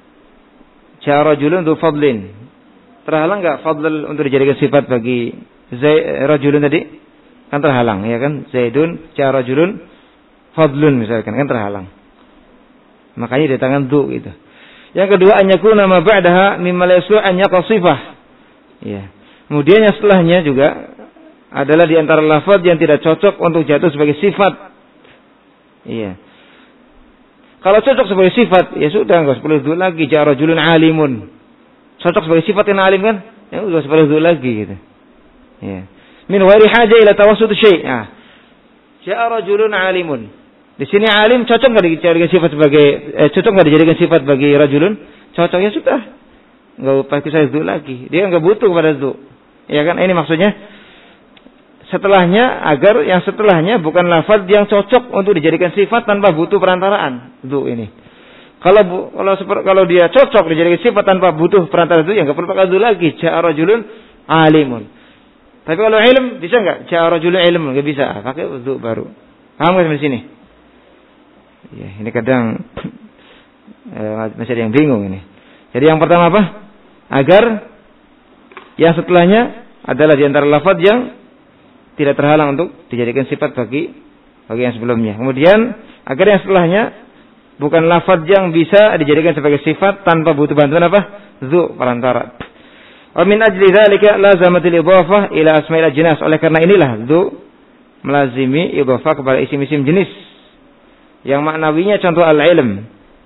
Ja'a rajulun dzu fadlin. Terhalang enggak fadl untuk dijadikan sifat bagi rajulun tadi? Kan terhalang, ya kan? Zaidun ja'a rajulun fadlun misalkan, kan terhalang. Makanya didatangkan dzu gitu. Yang kedua, an yakuna ma ba'daha mimma la yaslu an yaqsifah. Ya. Kemudian yang setelahnya juga adalah di antara lafaz yang tidak cocok untuk jatuh sebagai sifat. Iya. Kalau cocok sebagai sifat, ya sudah, enggak perlu dzu lagi. Ja'a rajulun alimun. Cocok sebagai sifat yang alim kan? Ya enggak perlu dzu lagi gitu. Ya. Min ghairi haja ila tawassut syai'. Nah. Ja'a rajulun alimun. Di sini alim cocok enggak dijadikan sifat sebagai cocok enggak dijadikan sifat bagi rajulun? Cocok, ya sudah. Enggak pakai saya dzu lagi. Dia enggak butuh kepada dzu. Ya kan? Ini maksudnya setelahnya, agar yang setelahnya bukan lafaz yang cocok untuk dijadikan sifat tanpa butuh perantaraan. Dzu ini. Kalau dia cocok dijadikan sifat tanpa butuh perantaraan itu, ya enggak perlu pakai dzu lagi. Ja'a rajulun alimun. Tapi kalau ilm bisa enggak? Ja'a rajulun ilmun, enggak bisa. Pakai dzu baru. Paham enggak sampai sini? Ya, ini kadang masih ada yang bingung ini. Jadi yang pertama apa? Agar yang setelahnya adalah di antara lafaz yang tidak terhalang untuk dijadikan sifat bagi yang sebelumnya. Kemudian agar yang setelahnya bukan lafaz yang bisa dijadikan sebagai sifat tanpa butuh bantuan apa? Dzu, perantara. Wa min ajli dzalika lazamatil idhafah ila asma'il ajnas. Oleh karena inilah dzu melazimi idhafah kepada isim-isim jenis yang maknawinya contoh al-ilm,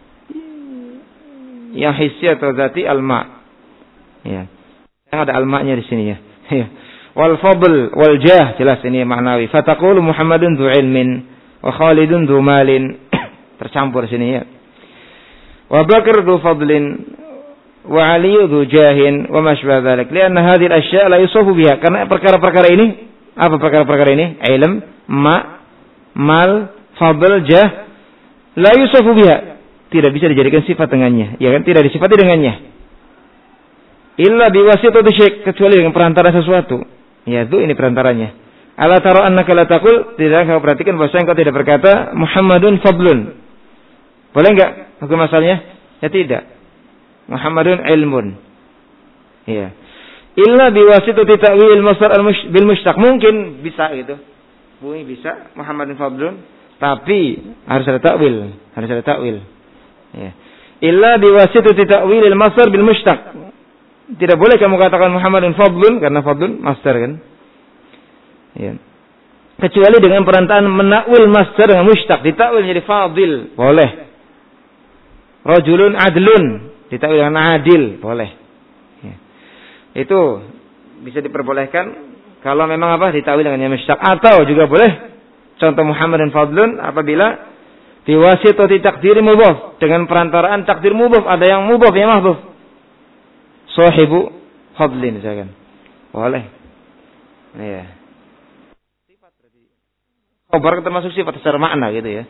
yang hissi atau zati al-ma. Ya. Yang ada al-ma-nya di sini ya. Wal fadl wal jah, jelas ini maknawi. Fataqulu Muhammadun dzu ilmin wa Khalidun dzu malin. Tercampur sini ya. Wa Bakr dzu fadlin wa Ali dzu jahin wa ma syabha dzalik. Lianna hadhihi al-asya' la yusafu biha. Karena perkara-perkara ini, apa perkara-perkara ini? Ilm, ma, mal, fadl, jah, la yusafu biha, tidak bisa dijadikan sifat dengannya, ya kan? Tidak disifati dengannya. Illa biwasitati syai', kecuali dengan perantara sesuatu. Ya, itu ini perantaranya. Ala tara annaka la taqul, tidak kau perhatikan bahwa engkau tidak berkata Muhammadun fadlun. Boleh enggak hukum asalnya? Ya tidak. Muhammadun ilmun. Ya. Illa biwasitati ta'wil masdar bil mushtaq, mungkin bisa gitu. Mungkin bisa Muhammadun fadlun. Tapi harus ada takwil, Ya. Illa biwasitati ta'wilil masdar bil mushtaq. Tidak boleh kamu katakan Muhammadun fadlun karena fadlun masdar kan. Ya. Kecuali dengan perantaraan menakwil masdar dengan mushtaq, ditakwil jadi fadil, boleh. Rajulun adlun, ditakwil dengan adil, boleh. Ya. Itu bisa diperbolehkan kalau memang apa? Ditakwil dengan mushtaq, atau juga boleh. Contoh Muhammadun fadlun apabila biwasitati taqdiri mudhaf, dengan perantaraan takdir mudhaf, ada yang mudhaf yang mahdhuf. Sahibu fadlin misalkan. Boleh. Iya. Sifat berarti khabar termasuk sifat secara makna gitu ya.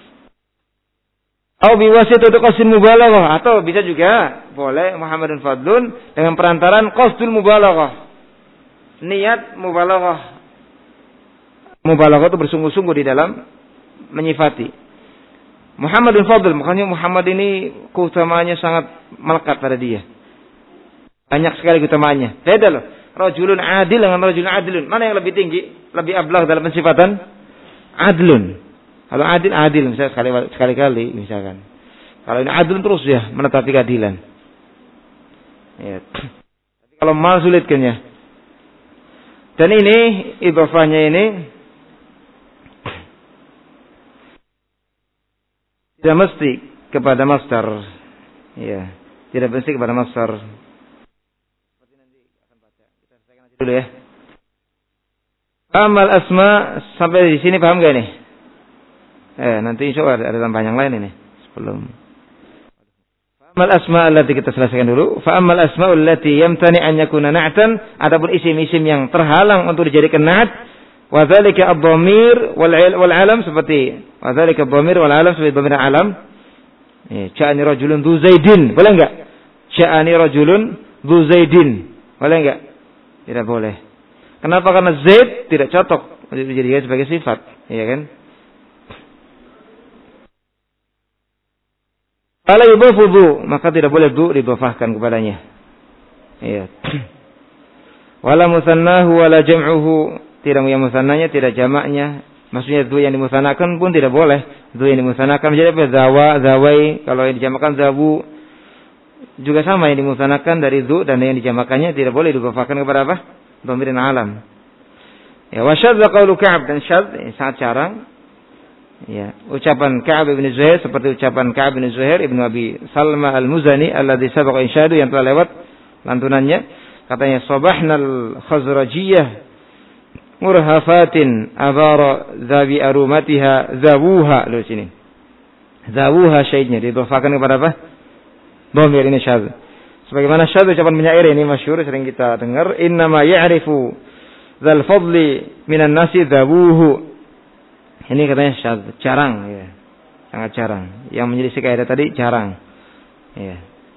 Atau biwasitati qasid mubalaghah, atau bisa juga boleh Muhammadun fadlun dengan perantaraan qasdul mubalaghah. Niat mubalaghah. Mubalaghah itu bersungguh-sungguh di dalam menyifati. Muhammad bin Fadl, makanya Muhammad ini keutamaannya sangat melekat pada dia. Banyak sekali keutamaannya. Beda loh. Rajulun adil dengan rajulun adilun. Mana yang lebih tinggi? Lebih ablah dalam pensifatan? Adlun. Kalau adil misalnya sekali-kali misalkan. Kalau ini adlun terus ya menetapi keadilan. Ya. Kalau mal sulit kan ya. Dan ini idhofahnya ini tidak mesti kepada masdar. Ya, tidak mesti kepada masdar. Dulu ya. Amal asma sampai di sini paham gak nih? Nanti insya Allah ada tambahan yang lain ini sebelum. Amal asma allati kita selesaikan dulu. Fa amal asma allati yamtani an yakuna na'tan, adapun isim-isim yang terhalang untuk dijadikan na'at, wa dzalika ad-dhamir wal alam seperti wa dzalika ad-dhamir wal alam seperti dhamir alam. Ja'ani rajulun dzu zaidin, boleh enggak? Ja'ani rajulun dzu zaidin, boleh enggak? Tidak boleh. Kenapa? Karena Zaid tidak cocok dijadikan sebagai sifat, iya kan? Kalau yudhafu dzu, maka tidak boleh dzu didhafahkan kepadanya. Iya. Wala musannahu wala jam'uhu, tidak yang musannanya, tidak jamaknya. Maksudnya dzu yang dimusannakan pun tidak boleh. Dzu yang dimusannakan menjadi apa? Zawa, zawai. Kalau yang dijamakan zawu juga sama, yang dimusannakan dari dzu dan yang dijamakannya tidak boleh didhafahkan kepada apa? Dhamirin alam. Ya, wa syadza qaulu Ka'ab, dan syadz sangat jarang. Ya, ucapan Ka'ab bin Zuhair seperti ucapan Ka'ab bin Zuhair Ibnu Abi Salma Al-Muzani alladzi sabaqa insyadu, yang telah lewat lantunannya. Katanya sabahnal khazrajiyah murhafatin abara zabi arumatiha zawuha. Lihat sini. Zawuha syaitnya didhafahkan kepada apa? Dhamir, ini syadz. Sebagaimana syadz ucapan penyair ini masyhur sering kita dengar, innama ya'rifu dzal fadli minan nasi zawuhu. Ini katanya syadz, jarang ya. Sangat jarang. Yang menyelisih kaidah tadi jarang. Ya.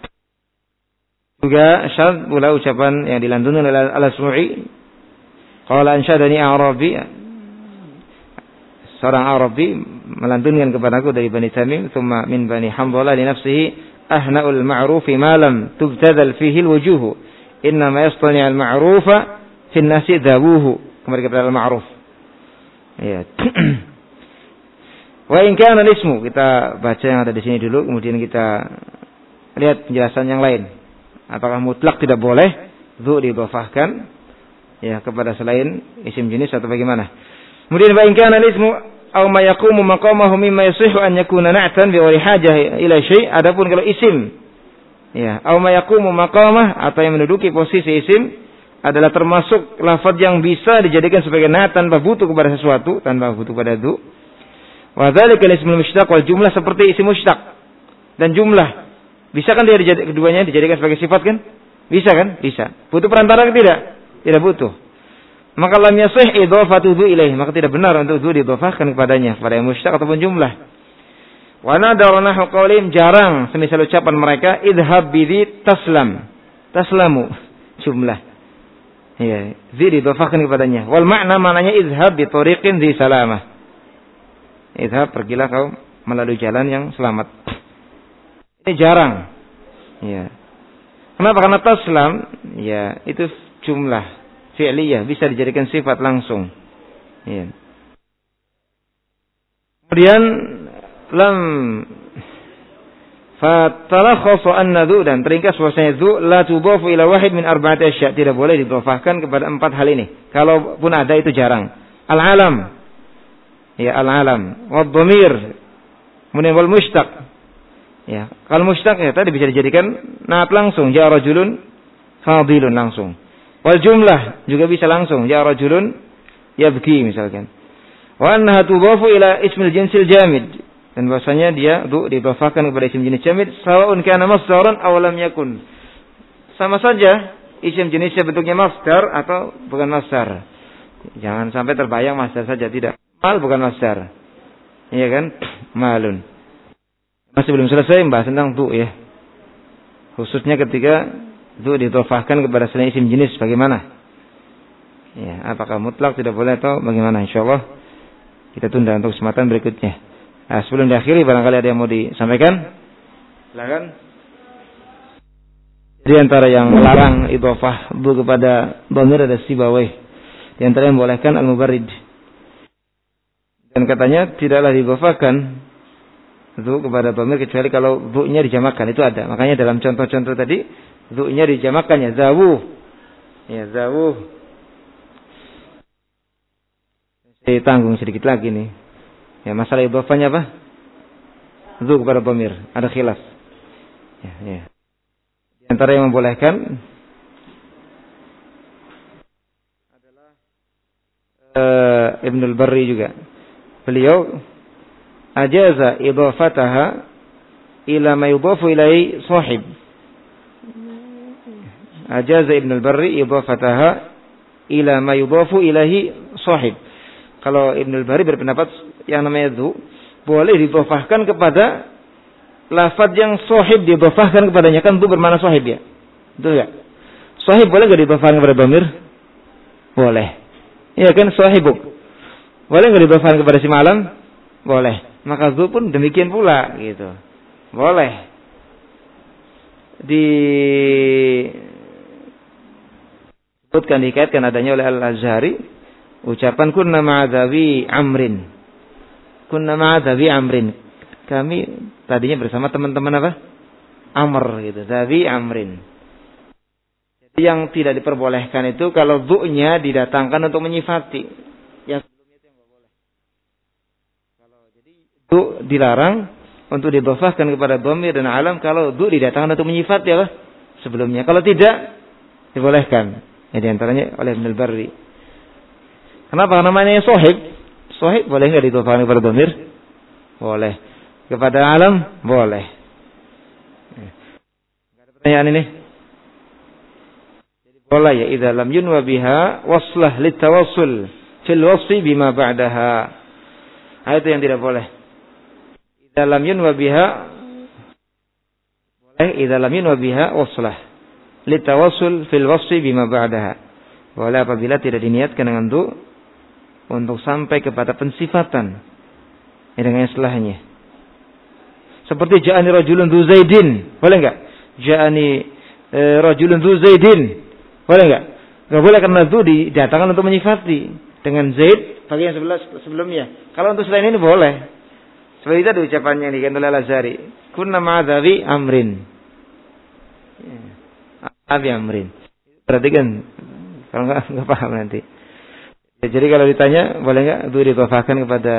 Juga syadz pula ucapan yang dilantunkan oleh Al-Asmu'i. Qala ansyadani Arabi. Seorang Arabi melantunkan kepadaku dari Bani Tamim, thumma min Bani Hamdalah li nafsihi ahna'ul ma'rufi ma lam tubtadal fihi al-wujuh. Inna ma yastani al-ma'rufa fi an-nasi dawuhu. Kembali kepada al-ma'ruf. Ya. Wa in kana al-ismu, kita baca yang ada di sini dulu, kemudian kita lihat penjelasan yang lain. Apakah mutlak tidak boleh dzu didhafahkan ya kepada selain isim jenis atau bagaimana? Kemudian wa in kana al-ismu aw ma yaqumu maqamahu mimma yasihhu an yakuna na'tan bi ghairi hajah ila syai'. Adapun kalau isim ya, aw ma yaqumu maqamah, atau yang menduduki posisi isim adalah termasuk lafaz yang bisa dijadikan sebagai na'at tanpa butuh kepada sesuatu, tanpa butuh pada dzu. Wa dzalika ismul mushtaq wal jumlah, seperti isim mushtaq dan jumlah. Bisa kan dia keduanya dijadikan sebagai sifat kan? Bisa kan? Bisa. Butuh perantara kan tidak? Tidak butuh. Maka lam yasih idhafatu dzu ilaih, maka tidak benar untuk dzu didhafahkan kepadanya, kepada yang mushtaq ataupun jumlah. Wa nadara nahu qaulihim, jarang semisal ucapan mereka idhab bidzi taslam. Taslamu jumlah. Ya, dzi didhafahkan kepadanya. Wal maknanya idhab bi tariqin dzi salamah. Idhab, pergilah kau melalui jalan yang selamat. Ini jarang. Ya. Kenapa? Karena taslam ya itu jumlah fi'liyah, bisa dijadikan sifat langsung. Ya. Kemudian lam fatalakhasa anna dzu, dan teringkas bahwasanya dzu la tudhafu ila wahid min arba'ati asya', tidak boleh didhafahkan kepada 4 hal ini. Kalaupun ada itu jarang. Al-alam, ya al-alam, wad-dhamir, kemudian wal mushtaq. Ya, kalau mushtaq ya tadi bisa dijadikan na'at langsung, ja rajulun fadilun langsung. Wal jumlah juga bisa langsung, ja rajulun yabki misalkan. Wa annaha tudhafu ila ismil jinsil jamid, dan bahwasanya dia didhafahkan kepada isim jenis jamid, sawa'un kana masdaran aw lam yakun. Sama saja isim jenisnya bentuknya masdar atau bukan masdar. Jangan sampai terbayang masdar saja, tidak. Mal bukan masdar. Iya kan? Malun. Masih belum selesai membahas tentang dzu ya. Khususnya ketika dzu didhafahkan kepada selain isim jenis bagaimana? Ya, apakah mutlak tidak boleh atau bagaimana? Insyaallah kita tunda untuk kesempatan berikutnya. Nah, sebelum diakhiri barangkali ada yang mau disampaikan. Silakan. Di antara yang melarang idhofah bu kepada dhamir ada Sibawayh. Di antara yang membolehkan Al-Mubarrid. Dan katanya tidaklah diidhofahkan itu kepada dhamir kecuali kalau bu-nya dijamakkan, itu ada. Makanya dalam contoh-contoh tadi bu-nya dijamakkan ya zawuh. Ya zawuh. Saya tanggung sedikit lagi nih. Ya masalah idhofahnya apa? Zu kepada dhamir, ada khilaf. Ya. Di antara yang membolehkan adalah Ibnul Barri juga. Beliau ajaza idhafataha ila ma yudhafu ilai sahib. Ajaza Ibnul Barri idhafataha ila ma yudhafu ilaihi sahib. Kalau Ibnul Barri berpendapat yang namanya zu boleh didhafahkan kepada lafaz yang sahib, didhafahkan kepadanya, kan itu bermakna sahib ya. Betul enggak? Sahib boleh enggak didhafahkan kepada dhamir? Boleh. Iya kan, sahibuk. Boleh enggak didhafahkan kepada si malam? Boleh. Maka zu pun demikian pula gitu. Boleh. Disebutkan, dikaitkan adanya oleh Al-Azhari ucapan kunna ma'adhabi amrin. Kunna ma'adhabi amrin. Kami tadinya bersama teman-teman apa? Amr gitu. Dhabi amrin. Jadi yang tidak diperbolehkan itu kalau du-nya didatangkan untuk menyifati. Yang sebelumnya itu yang tidak boleh. Kalau jadi du dilarang untuk didhafahkan kepada dhamir dan alam kalau du didatangkan untuk menyifati apa? Sebelumnya. Kalau tidak dibolehkan. Jadi antaranya oleh Ibnul Barri. Kenapa? Namanya sahib. Sahib boleh enggak didhafahkan kepada dhamir? Boleh. Kepada alam boleh. Ada pertanyaan ini? Jadi boleh ya idza lam yunwa biha waslah litawassul fil wasfi bima ba'daha. Itu yang tidak boleh. Idza lam yunwa biha boleh idza lam yunwa biha waslah litawassul fil wasfi bima ba'daha. Boleh apabila tidak diniatkan dengan du untuk sampai kepada pensifatan dengan setelahnya. Seperti ja'ani rajulun dzu zaidin, boleh enggak? Ja'ani rajulun dzu zaidin, boleh enggak? Enggak boleh karena dzu didatangkan untuk menyifati dengan zaid bagian sebelumnya. Kalau untuk selain ini boleh. Seperti itu ucapannya yang dikatakan oleh Al-Azhari. Kunna ma'adhabi amrin. Abi amrin. Perhatikan kalau enggak paham nanti. Jadi kalau ditanya boleh enggak dzu didhafahkan kepada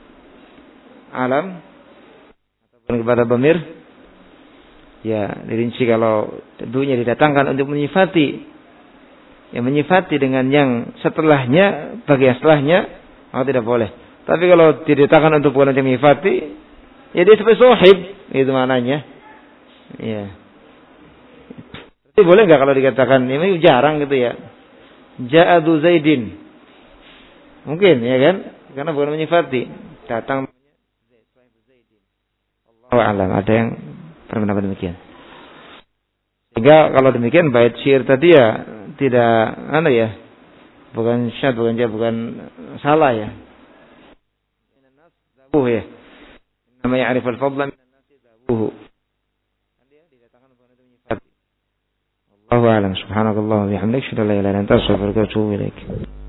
alam kepada dhamir, ya dirinci kalau dunya didatangkan untuk menyifati, yang menyifati dengan yang setelahnya, bagian setelahnya, maka tidak boleh. Tapi kalau didatangkan untuk bukan untuk menyifati, ya dia seperti sahib, itu maknanya. Ya. Jadi boleh nggak kalau dikatakan ini jarang gitu ya? Ja'adu Zaidin, mungkin ya kan? Karena bukan menyifati, datang. Alam ada yang berpendapat demikian. Sehingga kalau demikian bait syair tadi ya tidak bukan syad, bukan salah ya. Zabuh ya. Namanya arif al-fadla min an-nasi zabuh. Dia dikatakan bukan itu menyifati. Wallahu a'lam. Subhanakallah wa bihamdika asyhadu an la ilaha illa anta astaghfiruka wa atubu ilaik.